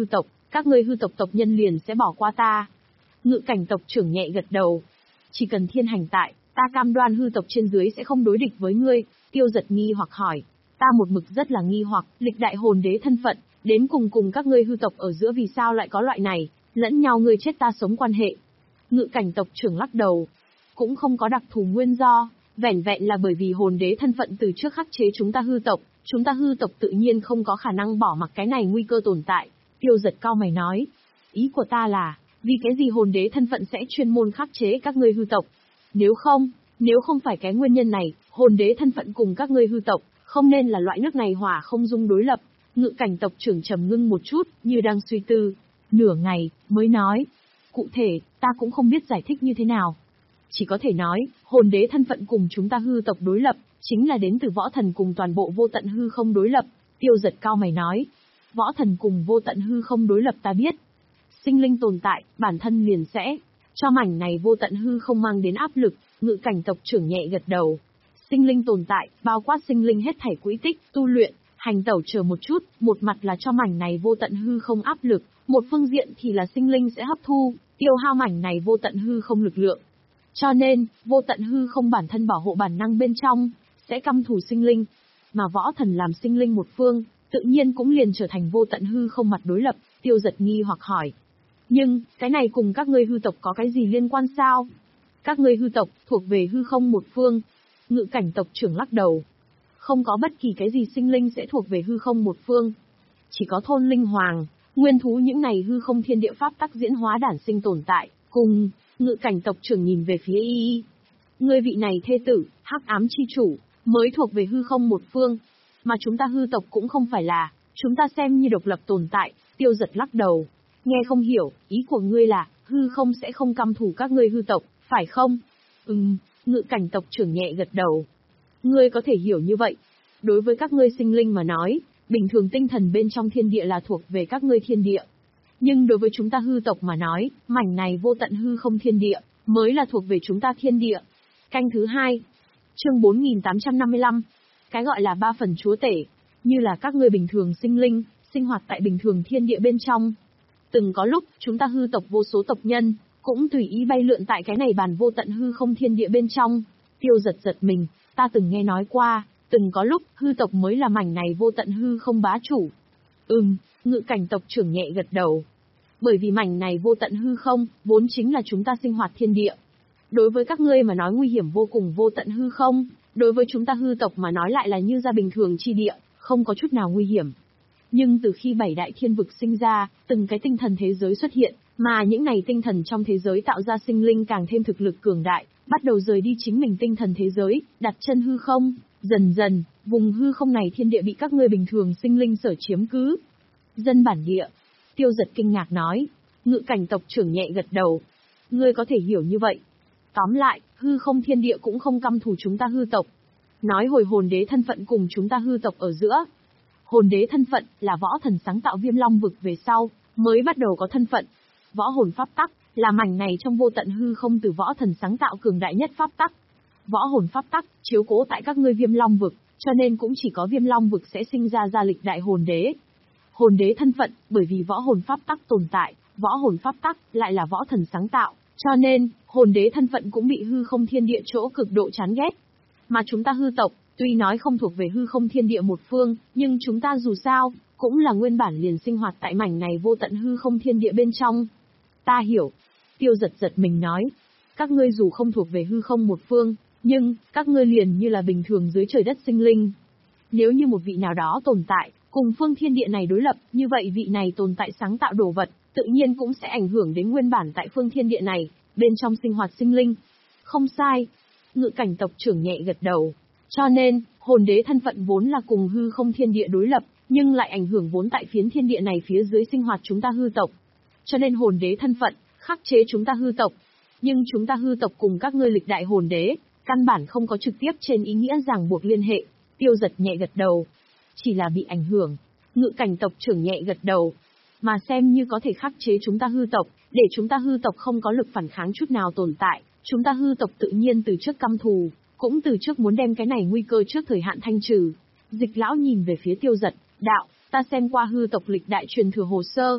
các ngươi hư tộc tộc nhân liền sẽ bỏ qua ta. Ngự cảnh tộc trưởng nhẹ gật đầu. Chỉ cần thiên hành tại, ta cam đoan hư tộc trên dưới sẽ không đối địch với ngươi. Tiêu Giật nghi hoặc hỏi. Ta một mực rất là nghi hoặc, lịch đại hồn đế thân phận, đến cùng cùng các ngươi hư tộc ở giữa vì sao lại có loại này, lẫn nhau ngươi chết ta sống quan hệ. Ngự cảnh tộc trưởng lắc đầu. Cũng không có đặc thù nguyên do, vẻn vẹn là bởi vì hồn đế thân phận từ trước khắc chế chúng ta hư tộc, chúng ta hư tộc tự nhiên không có khả năng bỏ mặc cái này nguy cơ tồn tại. Tiêu Giật cau mày nói. Ý của ta là, vì cái gì hồn đế thân phận sẽ chuyên môn khắc chế các ngươi hư tộc? Nếu không, nếu không phải cái nguyên nhân này, hồn đế thân phận cùng các ngươi hư tộc, không nên là loại nước này hỏa không dung đối lập. Ngự cảnh tộc trưởng trầm ngưng một chút, như đang suy tư. Nửa ngày, mới nói. Cụ thể, ta cũng không biết giải thích như thế nào. Chỉ có thể nói, hồn đế thân phận cùng chúng ta hư tộc đối lập, chính là đến từ võ thần cùng toàn bộ vô tận hư không đối lập. Tiêu Giật cao mày nói. Võ thần cùng vô tận hư không đối lập ta biết. Sinh linh tồn tại, bản thân liền sẽ cho mảnh này vô tận hư không mang đến áp lực. Ngự cảnh tộc trưởng nhẹ gật đầu. Sinh linh tồn tại, bao quát sinh linh hết thảy quỹ tích, tu luyện, hành tẩu chờ một chút, một mặt là cho mảnh này vô tận hư không áp lực, một phương diện thì là sinh linh sẽ hấp thu, tiêu hao mảnh này vô tận hư không lực lượng. Cho nên, vô tận hư không bản thân bảo hộ bản năng bên trong, sẽ căm thù sinh linh. Mà võ thần làm sinh linh một phương, tự nhiên cũng liền trở thành vô tận hư không mặt đối lập. Tiêu Giật nghi hoặc hỏi. Nhưng, cái này cùng các ngươi hư tộc có cái gì liên quan sao? Các ngươi hư tộc, thuộc về hư không một phương. Ngự cảnh tộc trưởng lắc đầu. Không có bất kỳ cái gì sinh linh sẽ thuộc về hư không một phương. Chỉ có thôn linh hoàng, nguyên thú những này hư không thiên địa pháp tắc diễn hóa đản sinh tồn tại, cùng. Ngự cảnh tộc trưởng nhìn về phía y y. Ngươi vị này thê tử, hắc ám chi chủ, mới thuộc về hư không một phương. Mà chúng ta hư tộc cũng không phải là, chúng ta xem như độc lập tồn tại. Tiêu Giật lắc đầu. Nghe không hiểu, ý của ngươi là, hư không sẽ không căm thù các ngươi hư tộc, phải không? Ừm, ngự cảnh tộc trưởng nhẹ gật đầu. Ngươi có thể hiểu như vậy. Đối với các ngươi sinh linh mà nói, bình thường tinh thần bên trong thiên địa là thuộc về các ngươi thiên địa. Nhưng đối với chúng ta hư tộc mà nói, mảnh này vô tận hư không thiên địa, mới là thuộc về chúng ta thiên địa. Canh thứ hai. Chương bốn nghìn tám trăm năm mươi lăm. Cái gọi là ba phần chúa tể, như là các ngươi bình thường sinh linh, sinh hoạt tại bình thường thiên địa bên trong. Từng có lúc, chúng ta hư tộc vô số tộc nhân, cũng tùy ý bay lượn tại cái này bàn vô tận hư không thiên địa bên trong. Tiêu Giật giật mình, ta từng nghe nói qua, từng có lúc, hư tộc mới là mảnh này vô tận hư không bá chủ. Ừm, ngự cảnh tộc trưởng nhẹ gật đầu. Bởi vì mảnh này vô tận hư không, vốn chính là chúng ta sinh hoạt thiên địa. Đối với các ngươi mà nói nguy hiểm vô cùng vô tận hư không, đối với chúng ta hư tộc mà nói lại là như ra bình thường chi địa, không có chút nào nguy hiểm. Nhưng từ khi bảy đại thiên vực sinh ra, từng cái tinh thần thế giới xuất hiện, mà những này tinh thần trong thế giới tạo ra sinh linh càng thêm thực lực cường đại, bắt đầu rời đi chính mình tinh thần thế giới, đặt chân hư không. Dần dần, vùng hư không này thiên địa bị các ngươi bình thường sinh linh sở chiếm cứ. Dân bản địa. Tiêu Giật kinh ngạc nói. Ngự cảnh tộc trưởng nhẹ gật đầu. Ngươi có thể hiểu như vậy. Tóm lại, hư không thiên địa cũng không căm thù chúng ta hư tộc. Nói hồi hồn đế thân phận cùng chúng ta hư tộc ở giữa. Hồn đế thân phận là võ thần sáng tạo Viêm Long vực về sau, mới bắt đầu có thân phận. Võ hồn pháp tắc là mảnh này trong vô tận hư không từ võ thần sáng tạo cường đại nhất pháp tắc. Võ hồn pháp tắc chiếu cố tại các ngươi Viêm Long vực, cho nên cũng chỉ có Viêm Long vực sẽ sinh ra ra lịch đại hồn đế. Hồn đế thân phận, bởi vì võ hồn pháp tắc tồn tại, võ hồn pháp tắc lại là võ thần sáng tạo, cho nên hồn đế thân phận cũng bị hư không thiên địa chỗ cực độ chán ghét. Mà chúng ta hư tộc, tuy nói không thuộc về hư không thiên địa một phương, nhưng chúng ta dù sao, cũng là nguyên bản liền sinh hoạt tại mảnh này vô tận hư không thiên địa bên trong. Ta hiểu. Tiêu Giật giật mình nói. Các ngươi dù không thuộc về hư không một phương, nhưng, các ngươi liền như là bình thường dưới trời đất sinh linh. Nếu như một vị nào đó tồn tại, cùng phương thiên địa này đối lập, như vậy vị này tồn tại sáng tạo đồ vật, tự nhiên cũng sẽ ảnh hưởng đến nguyên bản tại phương thiên địa này, bên trong sinh hoạt sinh linh. Không sai. Ngự cảnh tộc trưởng nhẹ gật đầu. Cho nên, hồn đế thân phận vốn là cùng hư không thiên địa đối lập, nhưng lại ảnh hưởng vốn tại phiến thiên địa này phía dưới sinh hoạt chúng ta hư tộc. Cho nên hồn đế thân phận, khắc chế chúng ta hư tộc. Nhưng chúng ta hư tộc cùng các ngươi lịch đại hồn đế, căn bản không có trực tiếp trên ý nghĩa ràng buộc liên hệ. Tiêu Giật nhẹ gật đầu. Chỉ là bị ảnh hưởng. Ngự cảnh tộc trưởng nhẹ gật đầu. Mà xem như có thể khắc chế chúng ta hư tộc, để chúng ta hư tộc không có lực phản kháng chút nào tồn tại, chúng ta hư tộc tự nhiên từ trước căm thù, cũng từ trước muốn đem cái này nguy cơ trước thời hạn thanh trừ. Dịch lão nhìn về phía Tiêu Giật, đạo, ta xem qua hư tộc lịch đại truyền thừa hồ sơ,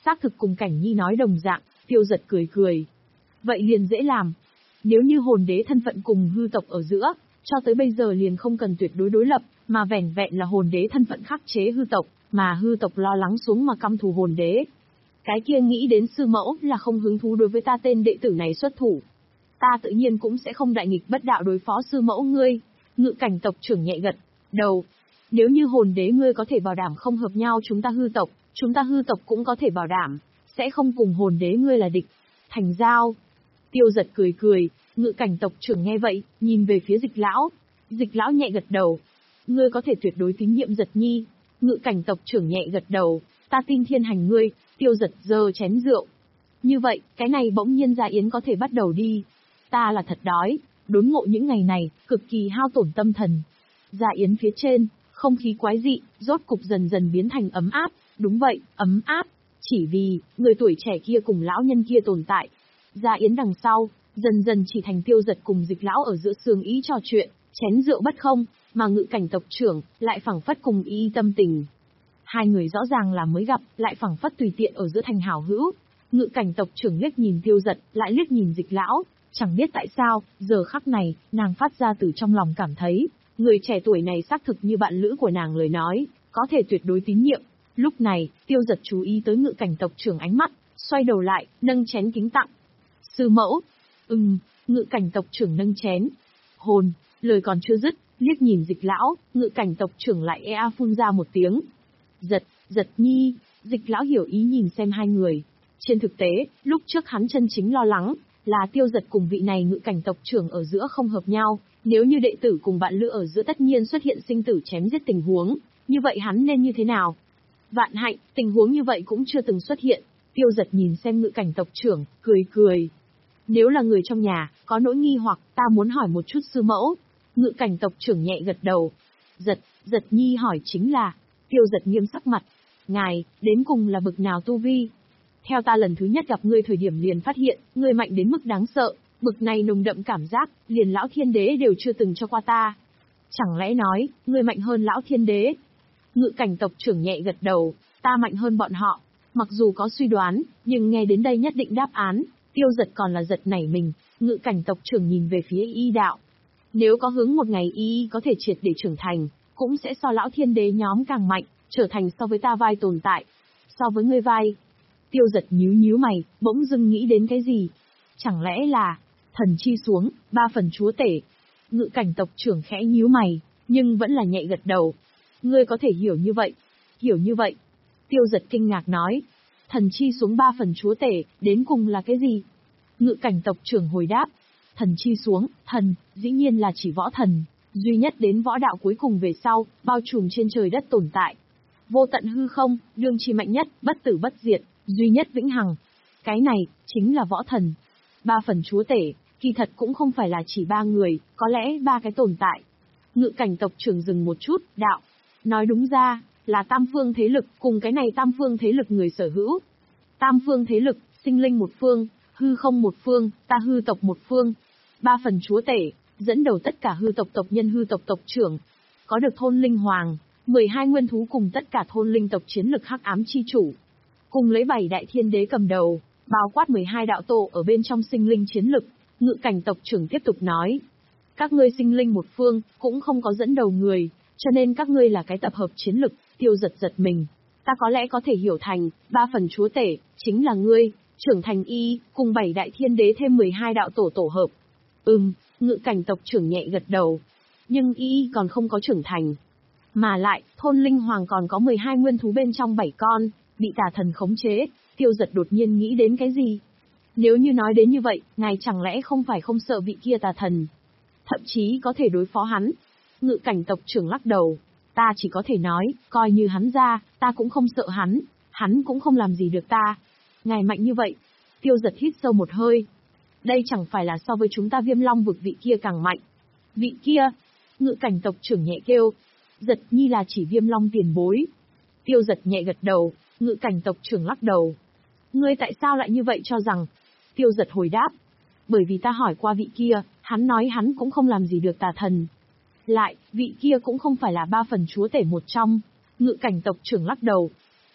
Xác thực cùng Cảnh Nhi nói đồng dạng, Tiêu Giật cười cười. Vậy liền dễ làm. Nếu như hồn đế thân phận cùng hư tộc ở giữa, cho tới bây giờ liền không cần tuyệt đối đối lập, mà vẻn vẹn là hồn đế thân phận khắc chế hư tộc, mà hư tộc lo lắng xuống mà căm thù hồn đế. Cái kia nghĩ đến sư mẫu là không hứng thú đối với ta tên đệ tử này xuất thủ. Ta tự nhiên cũng sẽ không đại nghịch bất đạo đối phó sư mẫu ngươi. Ngự Cảnh tộc trưởng nhẹ gật đầu. Nếu như hồn đế ngươi có thể bảo đảm không hợp nhau chúng ta hư tộc, chúng ta hư tộc cũng có thể bảo đảm, sẽ không cùng hồn đế ngươi là địch. Thành giao. Tiêu Giật cười cười, Ngự Cảnh tộc trưởng nghe vậy, nhìn về phía Dịch lão. Dịch lão nhẹ gật đầu. Ngươi có thể tuyệt đối tín nhiệm Giật nhi. Ngự Cảnh tộc trưởng nhẹ gật đầu, ta tin thiên hành ngươi. Tiêu Giật giơ chén rượu. Như vậy, cái này bỗng nhiên Gia Yến có thể bắt đầu đi. Ta là thật đói, đốn ngộ những ngày này, cực kỳ hao tổn tâm thần. Gia Yến phía trên, không khí quái dị, rốt cục dần dần biến thành ấm áp. Đúng vậy, ấm áp. Chỉ vì, người tuổi trẻ kia cùng lão nhân kia tồn tại. Gia Yến đằng sau, dần dần chỉ thành Tiêu Giật cùng Dịch lão ở giữa sương ý trò chuyện, chén rượu bất không, mà Ngự Cảnh tộc trưởng lại phảng phất cùng y tâm tình. Hai người rõ ràng là mới gặp, lại phảng phất tùy tiện ở giữa thành hảo hữu. Ngự Cảnh tộc trưởng liếc nhìn Tiêu Giật, lại liếc nhìn Dịch lão, chẳng biết tại sao, giờ khắc này, nàng phát ra từ trong lòng cảm thấy, người trẻ tuổi này xác thực như bạn lữ của nàng lời nói, có thể tuyệt đối tín nhiệm. Lúc này, Tiêu Giật chú ý tới Ngự Cảnh tộc trưởng ánh mắt, xoay đầu lại, nâng chén kính tặng. Sư mẫu. Ừm, Ngự Cảnh tộc trưởng nâng chén. Hồn, lời còn chưa dứt, liếc nhìn Dịch lão, Ngự Cảnh tộc trưởng lại ea phun ra một tiếng. Giật, Giật nhi. Dịch lão hiểu ý nhìn xem hai người. Trên thực tế, lúc trước hắn chân chính lo lắng, là Tiêu Giật cùng vị này Ngự Cảnh tộc trưởng ở giữa không hợp nhau, nếu như đệ tử cùng bạn lữ ở giữa tất nhiên xuất hiện sinh tử chém giết tình huống, như vậy hắn nên như thế nào? Vạn hạnh, tình huống như vậy cũng chưa từng xuất hiện. Tiêu Giật nhìn xem Ngự Cảnh tộc trưởng, cười cười. Nếu là người trong nhà, có nỗi nghi hoặc, ta muốn hỏi một chút sư mẫu. Ngự Cảnh tộc trưởng nhẹ gật đầu. Giật, Giật nhi hỏi chính là. Tiêu Giật nghiêm sắc mặt. Ngài, đến cùng là bực nào tu vi? Theo ta lần thứ nhất gặp ngươi thời điểm liền phát hiện, ngươi mạnh đến mức đáng sợ, bực này nồng đậm cảm giác, liền lão thiên đế đều chưa từng cho qua ta. Chẳng lẽ nói, ngươi mạnh hơn lão thiên đế? Ngự Cảnh tộc trưởng nhẹ gật đầu, ta mạnh hơn bọn họ. Mặc dù có suy đoán, nhưng nghe đến đây nhất định đáp án, Tiêu Giật còn là giật nảy mình. Ngự Cảnh tộc trưởng nhìn về phía y đạo. Nếu có hướng một ngày y có thể triệt để trưởng thành, cũng sẽ so lão thiên đế nhóm càng mạnh, trở thành so với ta vai tồn tại. So với ngươi vai. Tiêu Giật nhíu nhíu mày, bỗng dưng nghĩ đến cái gì? Chẳng lẽ là thần chi xuống, ba phần chúa tể? Ngự Cảnh tộc trưởng khẽ nhíu mày, nhưng vẫn là nhẹ gật đầu. Ngươi có thể hiểu như vậy? Hiểu như vậy? Tiêu Giật kinh ngạc nói. Thần chi xuống ba phần chúa tể, đến cùng là cái gì? Ngự Cảnh tộc trưởng hồi đáp. Thần chi xuống, thần, dĩ nhiên là chỉ võ thần, duy nhất đến võ đạo cuối cùng về sau, bao trùm trên trời đất tồn tại. Vô tận hư không, đương chi mạnh nhất, bất tử bất diệt, duy nhất vĩnh hằng. Cái này, chính là võ thần. Ba phần chúa tể, kỳ thật cũng không phải là chỉ ba người, có lẽ ba cái tồn tại. Ngự Cảnh tộc trưởng dừng một chút, đạo. Nói đúng ra, là tam phương thế lực, cùng cái này tam phương thế lực người sở hữu. Tam phương thế lực, sinh linh một phương, hư không một phương, ta hư tộc một phương. Ba phần chúa tể, dẫn đầu tất cả hư tộc tộc nhân hư tộc tộc trưởng. Có được thôn linh hoàng, mười hai nguyên thú cùng tất cả thôn linh tộc chiến lực hắc ám chi chủ. Cùng lấy bảy đại thiên đế cầm đầu, bao quát mười hai đạo tổ ở bên trong sinh linh chiến lực. Ngự Cảnh tộc trưởng tiếp tục nói. Các ngươi sinh linh một phương, cũng không có dẫn đầu người, cho nên các ngươi là cái tập hợp chiến lực. Tiêu Giật giật mình. Ta có lẽ có thể hiểu thành, ba phần chúa tể, chính là ngươi, trưởng thành y, cùng bảy đại thiên đế thêm mười hai đạo tổ tổ hợp. Ừm, Ngự Cảnh tộc trưởng nhẹ gật đầu. Nhưng y còn không có trưởng thành. Mà lại, thôn linh hoàng còn có mười hai nguyên thú bên trong bảy con, bị tà thần khống chế. Tiêu Giật đột nhiên nghĩ đến cái gì? Nếu như nói đến như vậy, ngài chẳng lẽ không phải không sợ vị kia tà thần? Thậm chí có thể đối phó hắn. Ngự Cảnh tộc trưởng lắc đầu. Ta chỉ có thể nói, coi như hắn ra, ta cũng không sợ hắn, hắn cũng không làm gì được ta. Ngài mạnh như vậy. Tiêu Giật hít sâu một hơi. Đây chẳng phải là so với chúng ta Viêm Long vực vị kia càng mạnh. Vị kia? Ngự Cảnh tộc trưởng nhẹ kêu. Giật nhi là chỉ Viêm Long tiền bối. Tiêu Giật nhẹ gật đầu, Ngự Cảnh tộc trưởng lắc đầu. Ngươi tại sao lại như vậy cho rằng? Tiêu Giật hồi đáp. Bởi vì ta hỏi qua vị kia, hắn nói hắn cũng không làm gì được tà thần. Lại, vị kia cũng không phải là ba phần chúa tể một trong. Ngự Cảnh tộc trưởng lắc đầu.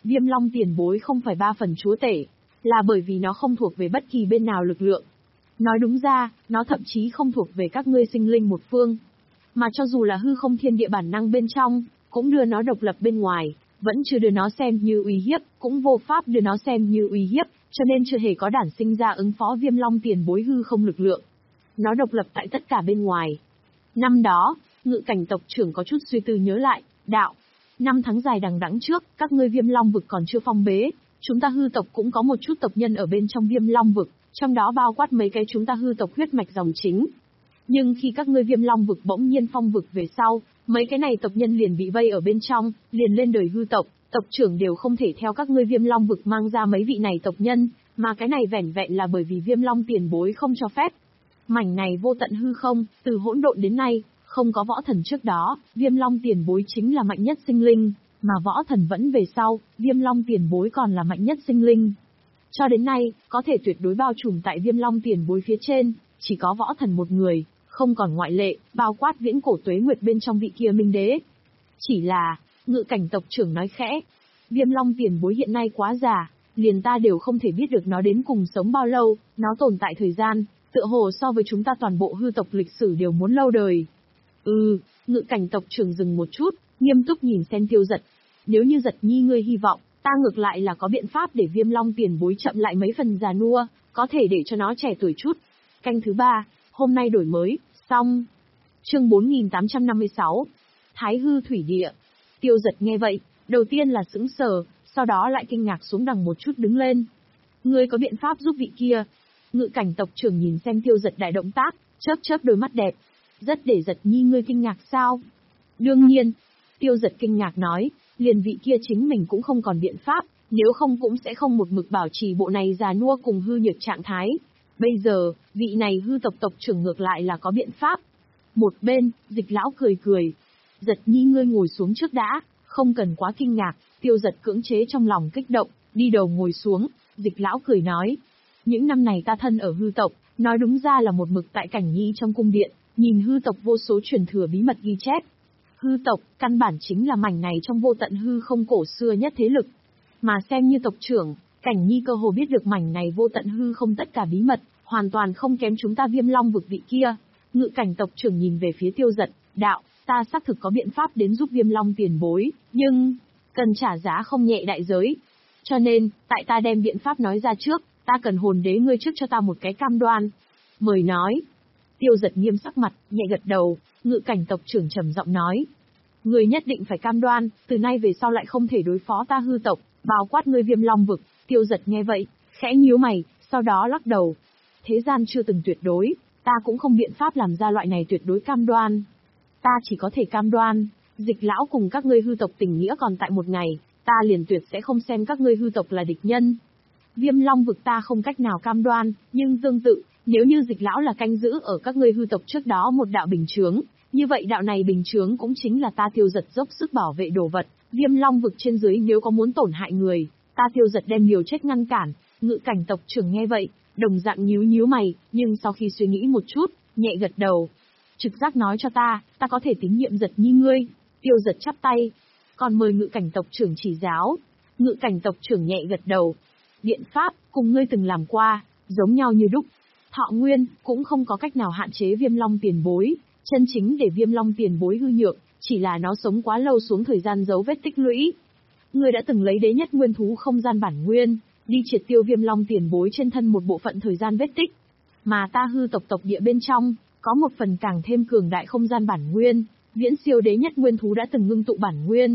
Viêm Long tiền bối không phải ba phần chúa tể, là bởi vì nó không thuộc về bất kỳ bên nào lực lượng. Nói đúng ra, nó thậm chí không thuộc về các ngươi sinh linh một phương. Mà cho dù là hư không thiên địa bản năng bên trong, cũng đưa nó độc lập bên ngoài, vẫn chưa đưa nó xem như uy hiếp, cũng vô pháp đưa nó xem như uy hiếp, cho nên chưa hề có đản sinh ra ứng phó Viêm Long tiền bối hư không lực lượng. Nó độc lập tại tất cả bên ngoài. Năm đó, Ngự Cảnh tộc trưởng có chút suy tư nhớ lại, đạo. Năm tháng dài đằng đẵng trước, các ngươi Viêm Long vực còn chưa phong bế, chúng ta hư tộc cũng có một chút tộc nhân ở bên trong Viêm Long vực, trong đó bao quát mấy cái chúng ta hư tộc huyết mạch dòng chính. Nhưng khi các ngươi Viêm Long vực bỗng nhiên phong vực về sau, mấy cái này tộc nhân liền bị vây ở bên trong, liền lên đời hư tộc, tộc trưởng đều không thể theo các ngươi Viêm Long vực mang ra mấy vị này tộc nhân, mà cái này vẻn vẹn là bởi vì Viêm Long tiền bối không cho phép. Mảnh này vô tận hư không, từ hỗn độn đến nay, không có võ thần trước đó, Viêm Long tiền bối chính là mạnh nhất sinh linh, mà võ thần vẫn về sau, Viêm Long tiền bối còn là mạnh nhất sinh linh. Cho đến nay, có thể tuyệt đối bao trùm tại Viêm Long tiền bối phía trên, chỉ có võ thần một người, không còn ngoại lệ, bao quát viễn cổ tuế nguyệt bên trong vị kia minh đế. Chỉ là, Ngự Cảnh tộc trưởng nói khẽ, Viêm Long tiền bối hiện nay quá già, liền ta đều không thể biết được nó đến cùng sống bao lâu, nó tồn tại thời gian, tựa hồ so với chúng ta toàn bộ hư tộc lịch sử đều muốn lâu đời. Ừ, Ngự Cảnh tộc trưởng dừng một chút, nghiêm túc nhìn xem Tiêu Giật. Nếu như Giật nhi ngươi hy vọng, ta ngược lại là có biện pháp để Viêm Long tiền bối chậm lại mấy phần già nua, có thể để cho nó trẻ tuổi chút. Canh thứ ba, hôm nay đổi mới, xong. Chương bốn nghìn tám trăm năm mươi sáu. Thái hư thủy địa. Tiêu Giật nghe vậy, đầu tiên là sững sờ, sau đó lại kinh ngạc xuống đằng một chút đứng lên. Ngươi có biện pháp giúp vị kia? Ngự Cảnh tộc trưởng nhìn xem Tiêu Giật đại động tác, chớp chớp đôi mắt đẹp. Rất để Giật nhi ngươi kinh ngạc sao? Đương nhiên. Tiêu Giật kinh ngạc nói, liền vị kia chính mình cũng không còn biện pháp, nếu không cũng sẽ không một mực bảo trì bộ này già nua cùng hư nhược trạng thái. Bây giờ, vị này hư tộc tộc trưởng ngược lại là có biện pháp. Một bên, Dịch lão cười cười. Giật nhi ngươi ngồi xuống trước đã, không cần quá kinh ngạc. Tiêu Giật cưỡng chế trong lòng kích động, đi đầu ngồi xuống. Dịch lão cười nói, những năm này ta thân ở hư tộc, nói đúng ra là một mực tại Cảnh Nhi trong cung điện, nhìn hư tộc vô số truyền thừa bí mật ghi chép. Hư tộc, căn bản chính là mảnh này trong vô tận hư không cổ xưa nhất thế lực. Mà xem như tộc trưởng, Cảnh Nhi cơ hồ biết được mảnh này vô tận hư không tất cả bí mật, hoàn toàn không kém chúng ta Viêm Long vực vị kia. Ngự Cảnh tộc trưởng nhìn về phía Tiêu Giật, đạo, ta xác thực có biện pháp đến giúp Viêm Long tiền bối, nhưng cần trả giá không nhẹ đại giới. Cho nên, tại ta đem biện pháp nói ra trước, ta cần hồn đế ngươi trước cho ta một cái cam đoan. Mời nói. Tiêu Giật nghiêm sắc mặt, nhẹ gật đầu. Ngự Cảnh tộc trưởng trầm giọng nói, ngươi nhất định phải cam đoan, từ nay về sau lại không thể đối phó ta hư tộc, bao quát ngươi Viêm Long vực. Tiêu Giật nghe vậy, khẽ nhíu mày, sau đó lắc đầu. Thế gian chưa từng tuyệt đối, ta cũng không biện pháp làm ra loại này tuyệt đối cam đoan. Ta chỉ có thể cam đoan, Dịch lão cùng các ngươi hư tộc tình nghĩa còn tại một ngày, ta liền tuyệt sẽ không xem các ngươi hư tộc là địch nhân. Viêm Long vực ta không cách nào cam đoan, nhưng tương tự, nếu như Dịch lão là canh giữ ở các ngươi hư tộc trước đó một đạo bình chướng, như vậy đạo này bình chướng cũng chính là ta Tiêu Giật dốc sức bảo vệ đồ vật. Viêm Long vực trên dưới nếu có muốn tổn hại người, ta Tiêu Giật đem liều chết ngăn cản. Ngự Cảnh tộc trưởng nghe vậy, đồng dạng nhíu nhíu mày, nhưng sau khi suy nghĩ một chút, nhẹ gật đầu. Trực giác nói cho ta, ta có thể tín nhiệm Giật nhi ngươi. Tiêu Giật chắp tay, còn mời Ngự Cảnh tộc trưởng chỉ giáo. Ngự Cảnh tộc trưởng nhẹ gật đầu. Biện pháp, cùng ngươi từng làm qua, giống nhau như đúc. Thọ nguyên, cũng không có cách nào hạn chế Viêm Long tiền bối. Chân chính để Viêm Long tiền bối hư nhược, chỉ là nó sống quá lâu xuống thời gian dấu vết tích lũy. Ngươi đã từng lấy đế nhất nguyên thú không gian bản nguyên, đi triệt tiêu Viêm Long tiền bối trên thân một bộ phận thời gian vết tích. Mà ta hư tộc tộc địa bên trong, có một phần càng thêm cường đại không gian bản nguyên, viễn siêu đế nhất nguyên thú đã từng ngưng tụ bản nguyên.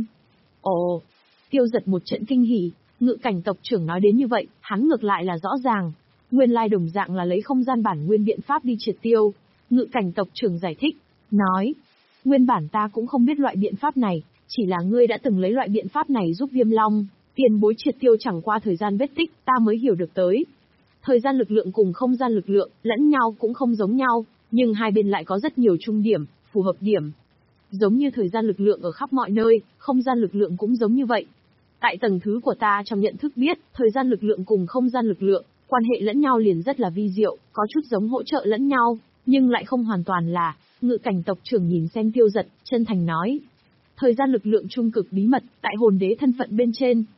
Ồ, Tiêu Giật một trận kinh hỉ. Ngự Cảnh tộc trưởng nói đến như vậy, hắn ngược lại là rõ ràng. Nguyên lai đồng dạng là lấy không gian bản nguyên biện pháp đi triệt tiêu. Ngự Cảnh tộc trưởng giải thích, nói, nguyên bản ta cũng không biết loại biện pháp này, chỉ là ngươi đã từng lấy loại biện pháp này giúp Viêm Long tiền bối triệt tiêu chẳng qua thời gian vết tích, ta mới hiểu được tới. Thời gian lực lượng cùng không gian lực lượng, lẫn nhau cũng không giống nhau, nhưng hai bên lại có rất nhiều chung điểm, phù hợp điểm. Giống như thời gian lực lượng ở khắp mọi nơi, không gian lực lượng cũng giống như vậy. Tại tầng thứ của ta trong nhận thức biết, thời gian lực lượng cùng không gian lực lượng, quan hệ lẫn nhau liền rất là vi diệu, có chút giống hỗ trợ lẫn nhau, nhưng lại không hoàn toàn là. Ngự Cảnh tộc trưởng nhìn xem Tiêu Giật, chân thành nói. Thời gian lực lượng trung cực bí mật, tại hồn đế thân phận bên trên.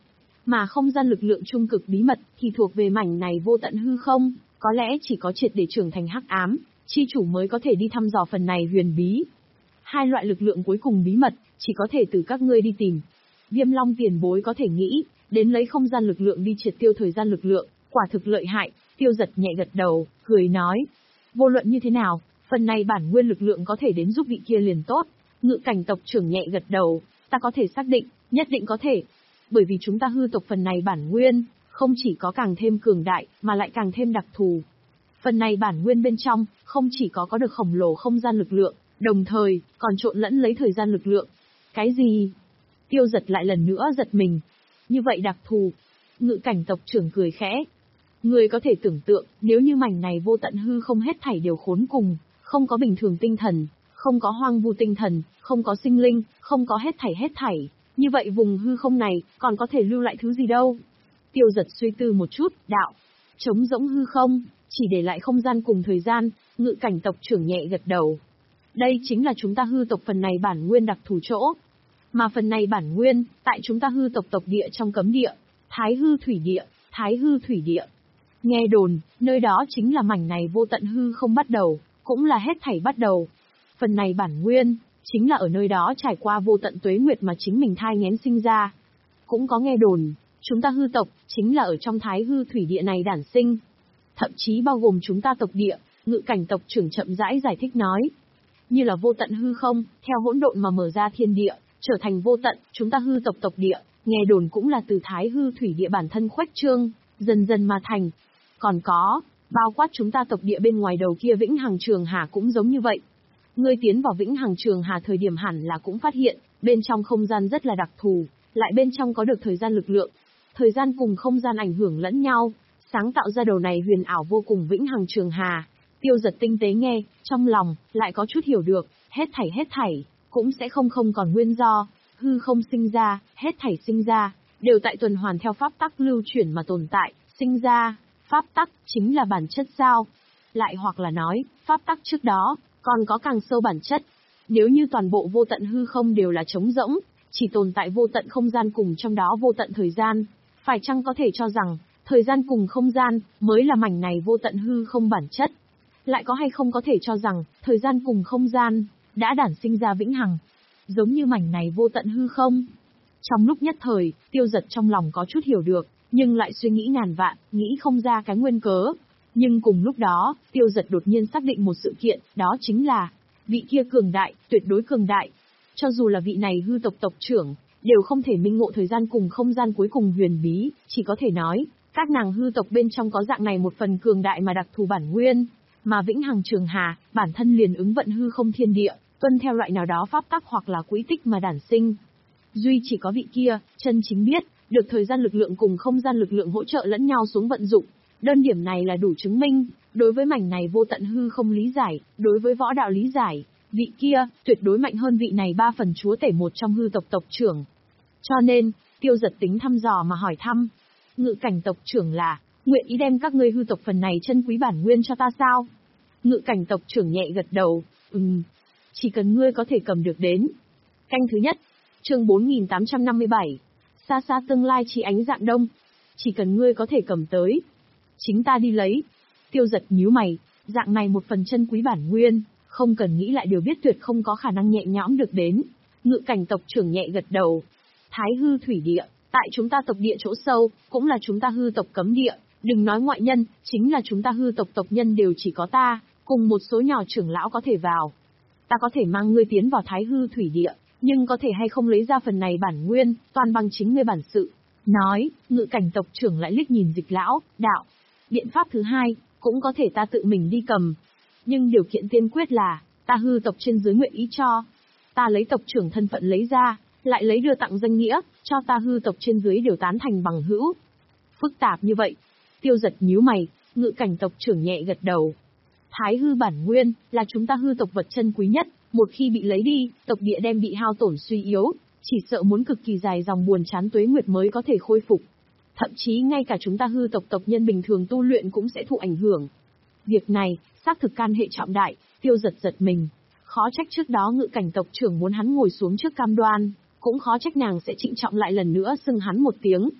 Mà không gian lực lượng trung cực bí mật thì thuộc về mảnh này vô tận hư không, có lẽ chỉ có triệt để trưởng thành hắc ám, chi chủ mới có thể đi thăm dò phần này huyền bí. Hai loại lực lượng cuối cùng bí mật, chỉ có thể từ các ngươi đi tìm. Viêm Long tiền bối có thể nghĩ, đến lấy không gian lực lượng đi triệt tiêu thời gian lực lượng, quả thực lợi hại. Tiêu Giật nhẹ gật đầu, cười nói. Vô luận như thế nào, phần này bản nguyên lực lượng có thể đến giúp vị kia liền tốt. Ngự cảnh tộc trưởng nhẹ gật đầu, ta có thể xác định, nhất định có thể. Bởi vì chúng ta hư tộc phần này bản nguyên, không chỉ có càng thêm cường đại, mà lại càng thêm đặc thù. Phần này bản nguyên bên trong, không chỉ có có được khổng lồ không gian lực lượng, đồng thời, còn trộn lẫn lấy thời gian lực lượng. Cái gì? Tiêu Giật lại lần nữa giật mình. Như vậy đặc thù. Ngự cảnh tộc trưởng cười khẽ. Người có thể tưởng tượng, nếu như mảnh này vô tận hư không hết thảy đều khốn cùng, không có bình thường tinh thần, không có hoang vu tinh thần, không có sinh linh, không có hết thảy hết thảy, như vậy vùng hư không này, còn có thể lưu lại thứ gì đâu? Tiêu Giật suy tư một chút, đạo. Trống rỗng hư không, chỉ để lại không gian cùng thời gian, ngự cảnh tộc trưởng nhẹ gật đầu. Đây chính là chúng ta hư tộc phần này bản nguyên đặc thù chỗ. Mà phần này bản nguyên, tại chúng ta hư tộc tộc địa trong cấm địa, Thái hư thủy địa, Thái hư thủy địa. Nghe đồn, nơi đó chính là mảnh này vô tận hư không bắt đầu, cũng là hết thảy bắt đầu. Phần này bản nguyên, chính là ở nơi đó trải qua vô tận tuế nguyệt mà chính mình thai nghén sinh ra. Cũng có nghe đồn, chúng ta hư tộc, chính là ở trong Thái hư thủy địa này đản sinh. Thậm chí bao gồm chúng ta tộc địa, ngự cảnh tộc trưởng chậm rãi giải thích nói. Như là vô tận hư không, theo hỗn độn mà mở ra thiên địa, trở thành vô tận, chúng ta hư tộc tộc địa, nghe đồn cũng là từ Thái hư thủy địa bản thân khuếch trương, dần dần mà thành. Còn có, bao quát chúng ta tộc địa bên ngoài đầu kia Vĩnh Hằng Trường Hà cũng giống như vậy. Ngươi tiến vào Vĩnh Hằng Trường Hà thời điểm hẳn là cũng phát hiện, bên trong không gian rất là đặc thù, lại bên trong có được thời gian lực lượng. Thời gian cùng không gian ảnh hưởng lẫn nhau, sáng tạo ra đầu này huyền ảo vô cùng Vĩnh Hằng Trường Hà. Tiêu Giật tinh tế nghe, trong lòng, lại có chút hiểu được, hết thảy hết thảy, cũng sẽ không không còn nguyên do, hư không sinh ra, hết thảy sinh ra, đều tại tuần hoàn theo pháp tắc lưu chuyển mà tồn tại, sinh ra, pháp tắc, chính là bản chất sao? Lại hoặc là nói, pháp tắc trước đó, còn có càng sâu bản chất. Nếu như toàn bộ vô tận hư không đều là trống rỗng, chỉ tồn tại vô tận không gian cùng trong đó vô tận thời gian, phải chăng có thể cho rằng, thời gian cùng không gian, mới là mảnh này vô tận hư không bản chất? Lại có hay không có thể cho rằng, thời gian cùng không gian, đã đản sinh ra vĩnh hằng, giống như mảnh này vô tận hư không? Trong lúc nhất thời, Tiêu Giật trong lòng có chút hiểu được, nhưng lại suy nghĩ ngàn vạn, nghĩ không ra cái nguyên cớ. Nhưng cùng lúc đó, Tiêu Giật đột nhiên xác định một sự kiện, đó chính là, vị kia cường đại, tuyệt đối cường đại. Cho dù là vị này hư tộc tộc trưởng, đều không thể minh ngộ thời gian cùng không gian cuối cùng huyền bí, chỉ có thể nói, các nàng hư tộc bên trong có dạng này một phần cường đại mà đặc thù bản nguyên, mà Vĩnh Hằng Trường Hà, bản thân liền ứng vận hư không thiên địa, tuân theo loại nào đó pháp tắc hoặc là quỹ tích mà đản sinh. Duy chỉ có vị kia, chân chính biết, được thời gian lực lượng cùng không gian lực lượng hỗ trợ lẫn nhau xuống vận dụng. Đơn điểm này là đủ chứng minh, đối với mảnh này vô tận hư không lý giải, đối với võ đạo lý giải, vị kia, tuyệt đối mạnh hơn vị này ba phần chúa tể một trong hư tộc tộc trưởng. Cho nên, Tiêu Giật tính thăm dò mà hỏi thăm. Ngự cảnh tộc trưởng là, nguyện ý đem các ngươi hư tộc phần này chân quý bản nguyên cho ta sao? Ngự cảnh tộc trưởng nhẹ gật đầu, ừm, chỉ cần ngươi có thể cầm được đến. Canh thứ nhất, chương bốn nghìn tám trăm năm mươi bảy, xa xa tương lai chỉ ánh dạng đông. Chỉ cần ngươi có thể cầm tới, chính ta đi lấy. Tiêu Giật nhíu mày, dạng này một phần chân quý bản nguyên, không cần nghĩ lại đều biết tuyệt không có khả năng nhẹ nhõm được đến. Ngự cảnh tộc trưởng nhẹ gật đầu. Thái hư thủy địa, tại chúng ta tộc địa chỗ sâu, cũng là chúng ta hư tộc cấm địa, đừng nói ngoại nhân, chính là chúng ta hư tộc tộc nhân đều chỉ có ta, cùng một số nhỏ trưởng lão có thể vào. Ta có thể mang ngươi tiến vào Thái hư thủy địa, nhưng có thể hay không lấy ra phần này bản nguyên, toàn bằng chính ngươi bản sự. Nói, ngự cảnh tộc trưởng lại liếc nhìn Dịch lão, đạo. Biện pháp thứ hai, cũng có thể ta tự mình đi cầm. Nhưng điều kiện tiên quyết là, ta hư tộc trên dưới nguyện ý cho. Ta lấy tộc trưởng thân phận lấy ra, lại lấy đưa tặng danh nghĩa, cho ta hư tộc trên dưới đều tán thành bằng hữu. Phức tạp như vậy. Tiêu Giật nhíu mày, ngự cảnh tộc trưởng nhẹ gật đầu. Thái hư bản nguyên, là chúng ta hư tộc vật chân quý nhất, một khi bị lấy đi, tộc địa đem bị hao tổn suy yếu, chỉ sợ muốn cực kỳ dài dòng buồn chán tuế nguyệt mới có thể khôi phục. Thậm chí ngay cả chúng ta hư tộc tộc nhân bình thường tu luyện cũng sẽ thụ ảnh hưởng. Việc này, xác thực can hệ trọng đại. Tiêu Giật giật mình. Khó trách trước đó ngự cảnh tộc trưởng muốn hắn ngồi xuống trước cam đoan, cũng khó trách nàng sẽ trịnh trọng lại lần nữa xưng hắn một tiếng.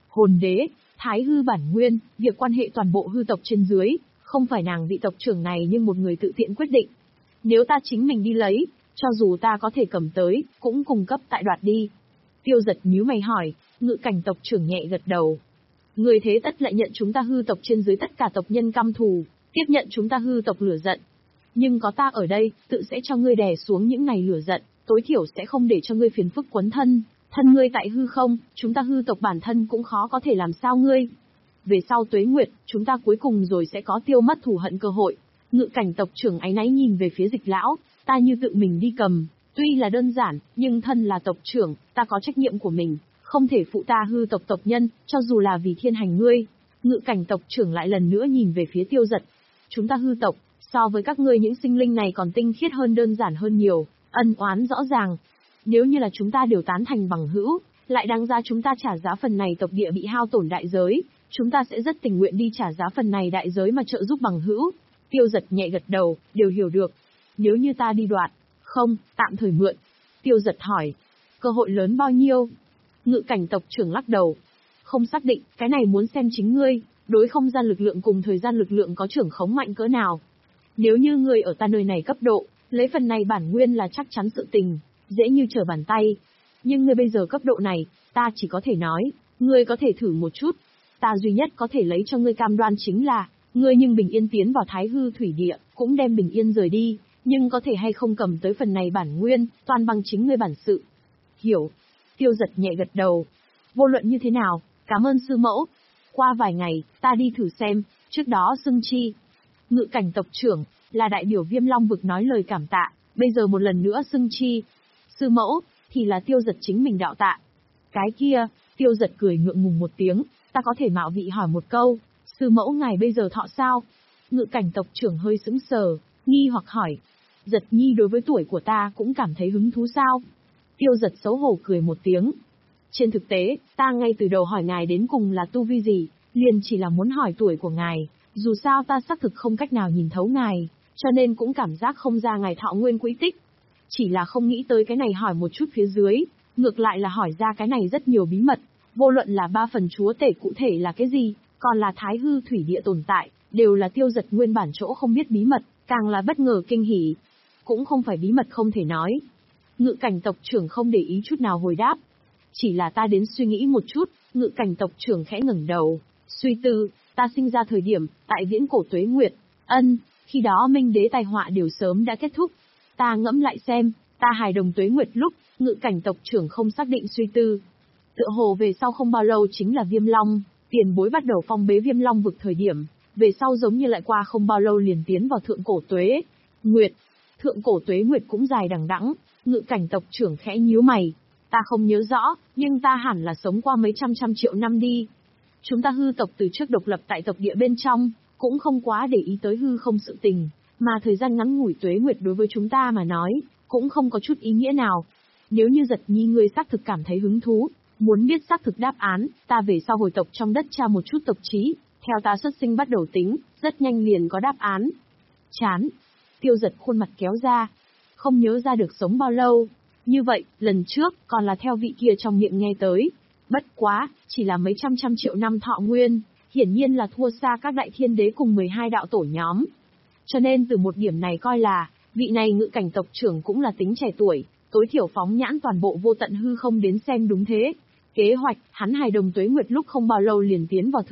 Hồn đế, Thái hư bản nguyên, việc quan hệ toàn bộ hư tộc trên dưới, không phải nàng vị tộc trưởng này nhưng một người tự tiện quyết định. Nếu ta chính mình đi lấy, cho dù ta có thể cầm tới, cũng cung cấp tại đoạt đi. Tiêu Giật nhíu mày hỏi, Ngự Cảnh tộc trưởng nhẹ gật đầu. Người thế tất lại nhận chúng ta hư tộc trên dưới tất cả tộc nhân căm thù, tiếp nhận chúng ta hư tộc lửa giận. Nhưng có ta ở đây, tự sẽ cho ngươi đè xuống những này lửa giận, tối thiểu sẽ không để cho ngươi phiền phức quấn thân. Thân ngươi tại hư không, chúng ta hư tộc bản thân cũng khó có thể làm sao ngươi. Về sau tuế nguyệt, chúng ta cuối cùng rồi sẽ có tiêu mất thù hận cơ hội. Ngự Cảnh tộc trưởng áy náy nhìn về phía Dịch lão, ta như tự mình đi cầm, tuy là đơn giản, nhưng thân là tộc trưởng, ta có trách nhiệm của mình, không thể phụ ta hư tộc tộc nhân, cho dù là vì thiên hành ngươi. Ngự Cảnh tộc trưởng lại lần nữa nhìn về phía Tiêu Giật. Chúng ta hư tộc, so với các ngươi những sinh linh này còn tinh khiết hơn, đơn giản hơn nhiều, ân oán rõ ràng. Nếu như là chúng ta đều tán thành bằng hữu, lại đáng giá chúng ta trả giá phần này tộc địa bị hao tổn đại giới, chúng ta sẽ rất tình nguyện đi trả giá phần này đại giới mà trợ giúp bằng hữu. Tiêu Giật nhẹ gật đầu, đều hiểu được. Nếu như ta đi đoạt, không, tạm thời mượn. Tiêu Giật hỏi, cơ hội lớn bao nhiêu? Ngự Cảnh tộc trưởng lắc đầu. Không xác định, cái này muốn xem chính ngươi, đối không gian lực lượng cùng thời gian lực lượng có trưởng khống mạnh cỡ nào. Nếu như ngươi ở ta nơi này cấp độ, lấy phần này bản nguyên là chắc chắn sự tình, dễ như trở bàn tay. Nhưng ngươi bây giờ cấp độ này, ta chỉ có thể nói, ngươi có thể thử một chút. Ta duy nhất có thể lấy cho ngươi cam đoan chính là, ngươi nhưng bình yên tiến vào Thái hư thủy địa, cũng đem bình yên rời đi, nhưng có thể hay không cầm tới phần này bản nguyên, toàn bằng chính ngươi bản sự. Hiểu. Tiêu Giật nhẹ gật đầu. Vô luận như thế nào, cảm ơn sư mẫu. Qua vài ngày, ta đi thử xem, trước đó xưng chi. Ngự Cảnh tộc trưởng, là đại biểu Viêm Long vực nói lời cảm tạ, bây giờ một lần nữa xưng chi. Sư mẫu, thì là Tiêu Giật chính mình đạo tạ. Cái kia, Tiêu Giật cười ngượng ngùng một tiếng, ta có thể mạo vị hỏi một câu, sư mẫu ngài bây giờ thọ sao? Ngự Cảnh tộc trưởng hơi sững sờ, nghi hoặc hỏi. Giật nhi đối với tuổi của ta cũng cảm thấy hứng thú sao? Tiêu Giật xấu hổ cười một tiếng. Trên thực tế, ta ngay từ đầu hỏi ngài đến cùng là tu vi gì, liền chỉ là muốn hỏi tuổi của ngài, dù sao ta xác thực không cách nào nhìn thấu ngài, cho nên cũng cảm giác không ra ngài thọ nguyên quỹ tích. Chỉ là không nghĩ tới cái này hỏi một chút phía dưới, ngược lại là hỏi ra cái này rất nhiều bí mật, vô luận là ba phần chúa tể cụ thể là cái gì, còn là Thái hư thủy địa tồn tại, đều là Tiêu Giật nguyên bản chỗ không biết bí mật, càng là bất ngờ kinh hỉ. Cũng không phải bí mật không thể nói. Ngự Cảnh tộc trưởng không để ý chút nào hồi đáp. Chỉ là ta đến suy nghĩ một chút. Ngự Cảnh tộc trưởng khẽ ngẩng đầu, suy tư, ta sinh ra thời điểm, tại viễn cổ tuế nguyệt, ân, khi đó Minh đế tai họa đều sớm đã kết thúc. Ta ngẫm lại xem, ta hài đồng tuế nguyệt lúc, Ngự Cảnh tộc trưởng không xác định suy tư. Tựa hồ về sau không bao lâu chính là Viêm Long, tiền bối bắt đầu phong bế Viêm Long vực thời điểm, về sau giống như lại qua không bao lâu liền tiến vào thượng cổ tuế nguyệt. Thượng cổ tuế nguyệt cũng dài đằng đẵng. Ngự Cảnh tộc trưởng khẽ nhíu mày. Ta không nhớ rõ, nhưng ta hẳn là sống qua mấy trăm trăm triệu năm đi. Chúng ta hư tộc từ trước độc lập tại tộc địa bên trong, cũng không quá để ý tới hư không sự tình, mà thời gian ngắn ngủi tuế nguyệt đối với chúng ta mà nói, cũng không có chút ý nghĩa nào. Nếu như Giật nhi ngươi xác thực cảm thấy hứng thú, muốn biết xác thực đáp án, ta về sau hồi tộc trong đất tra một chút tộc trí, theo ta xuất sinh bắt đầu tính, rất nhanh liền có đáp án. Chán. Tiêu Giật khuôn mặt kéo ra. Không nhớ ra được sống bao lâu. Như vậy, lần trước, còn là theo vị kia trong miệng nghe tới. Bất quá, chỉ là mấy trăm trăm triệu năm thọ nguyên, hiển nhiên là thua xa các đại thiên đế cùng mười hai đạo tổ nhóm. Cho nên từ một điểm này coi là, vị này Ngự Cảnh tộc trưởng cũng là tính trẻ tuổi, tối thiểu phóng nhãn toàn bộ vô tận hư không đến xem đúng thế. Kế hoạch, hắn hài đồng tuế nguyệt lúc không bao lâu liền tiến vào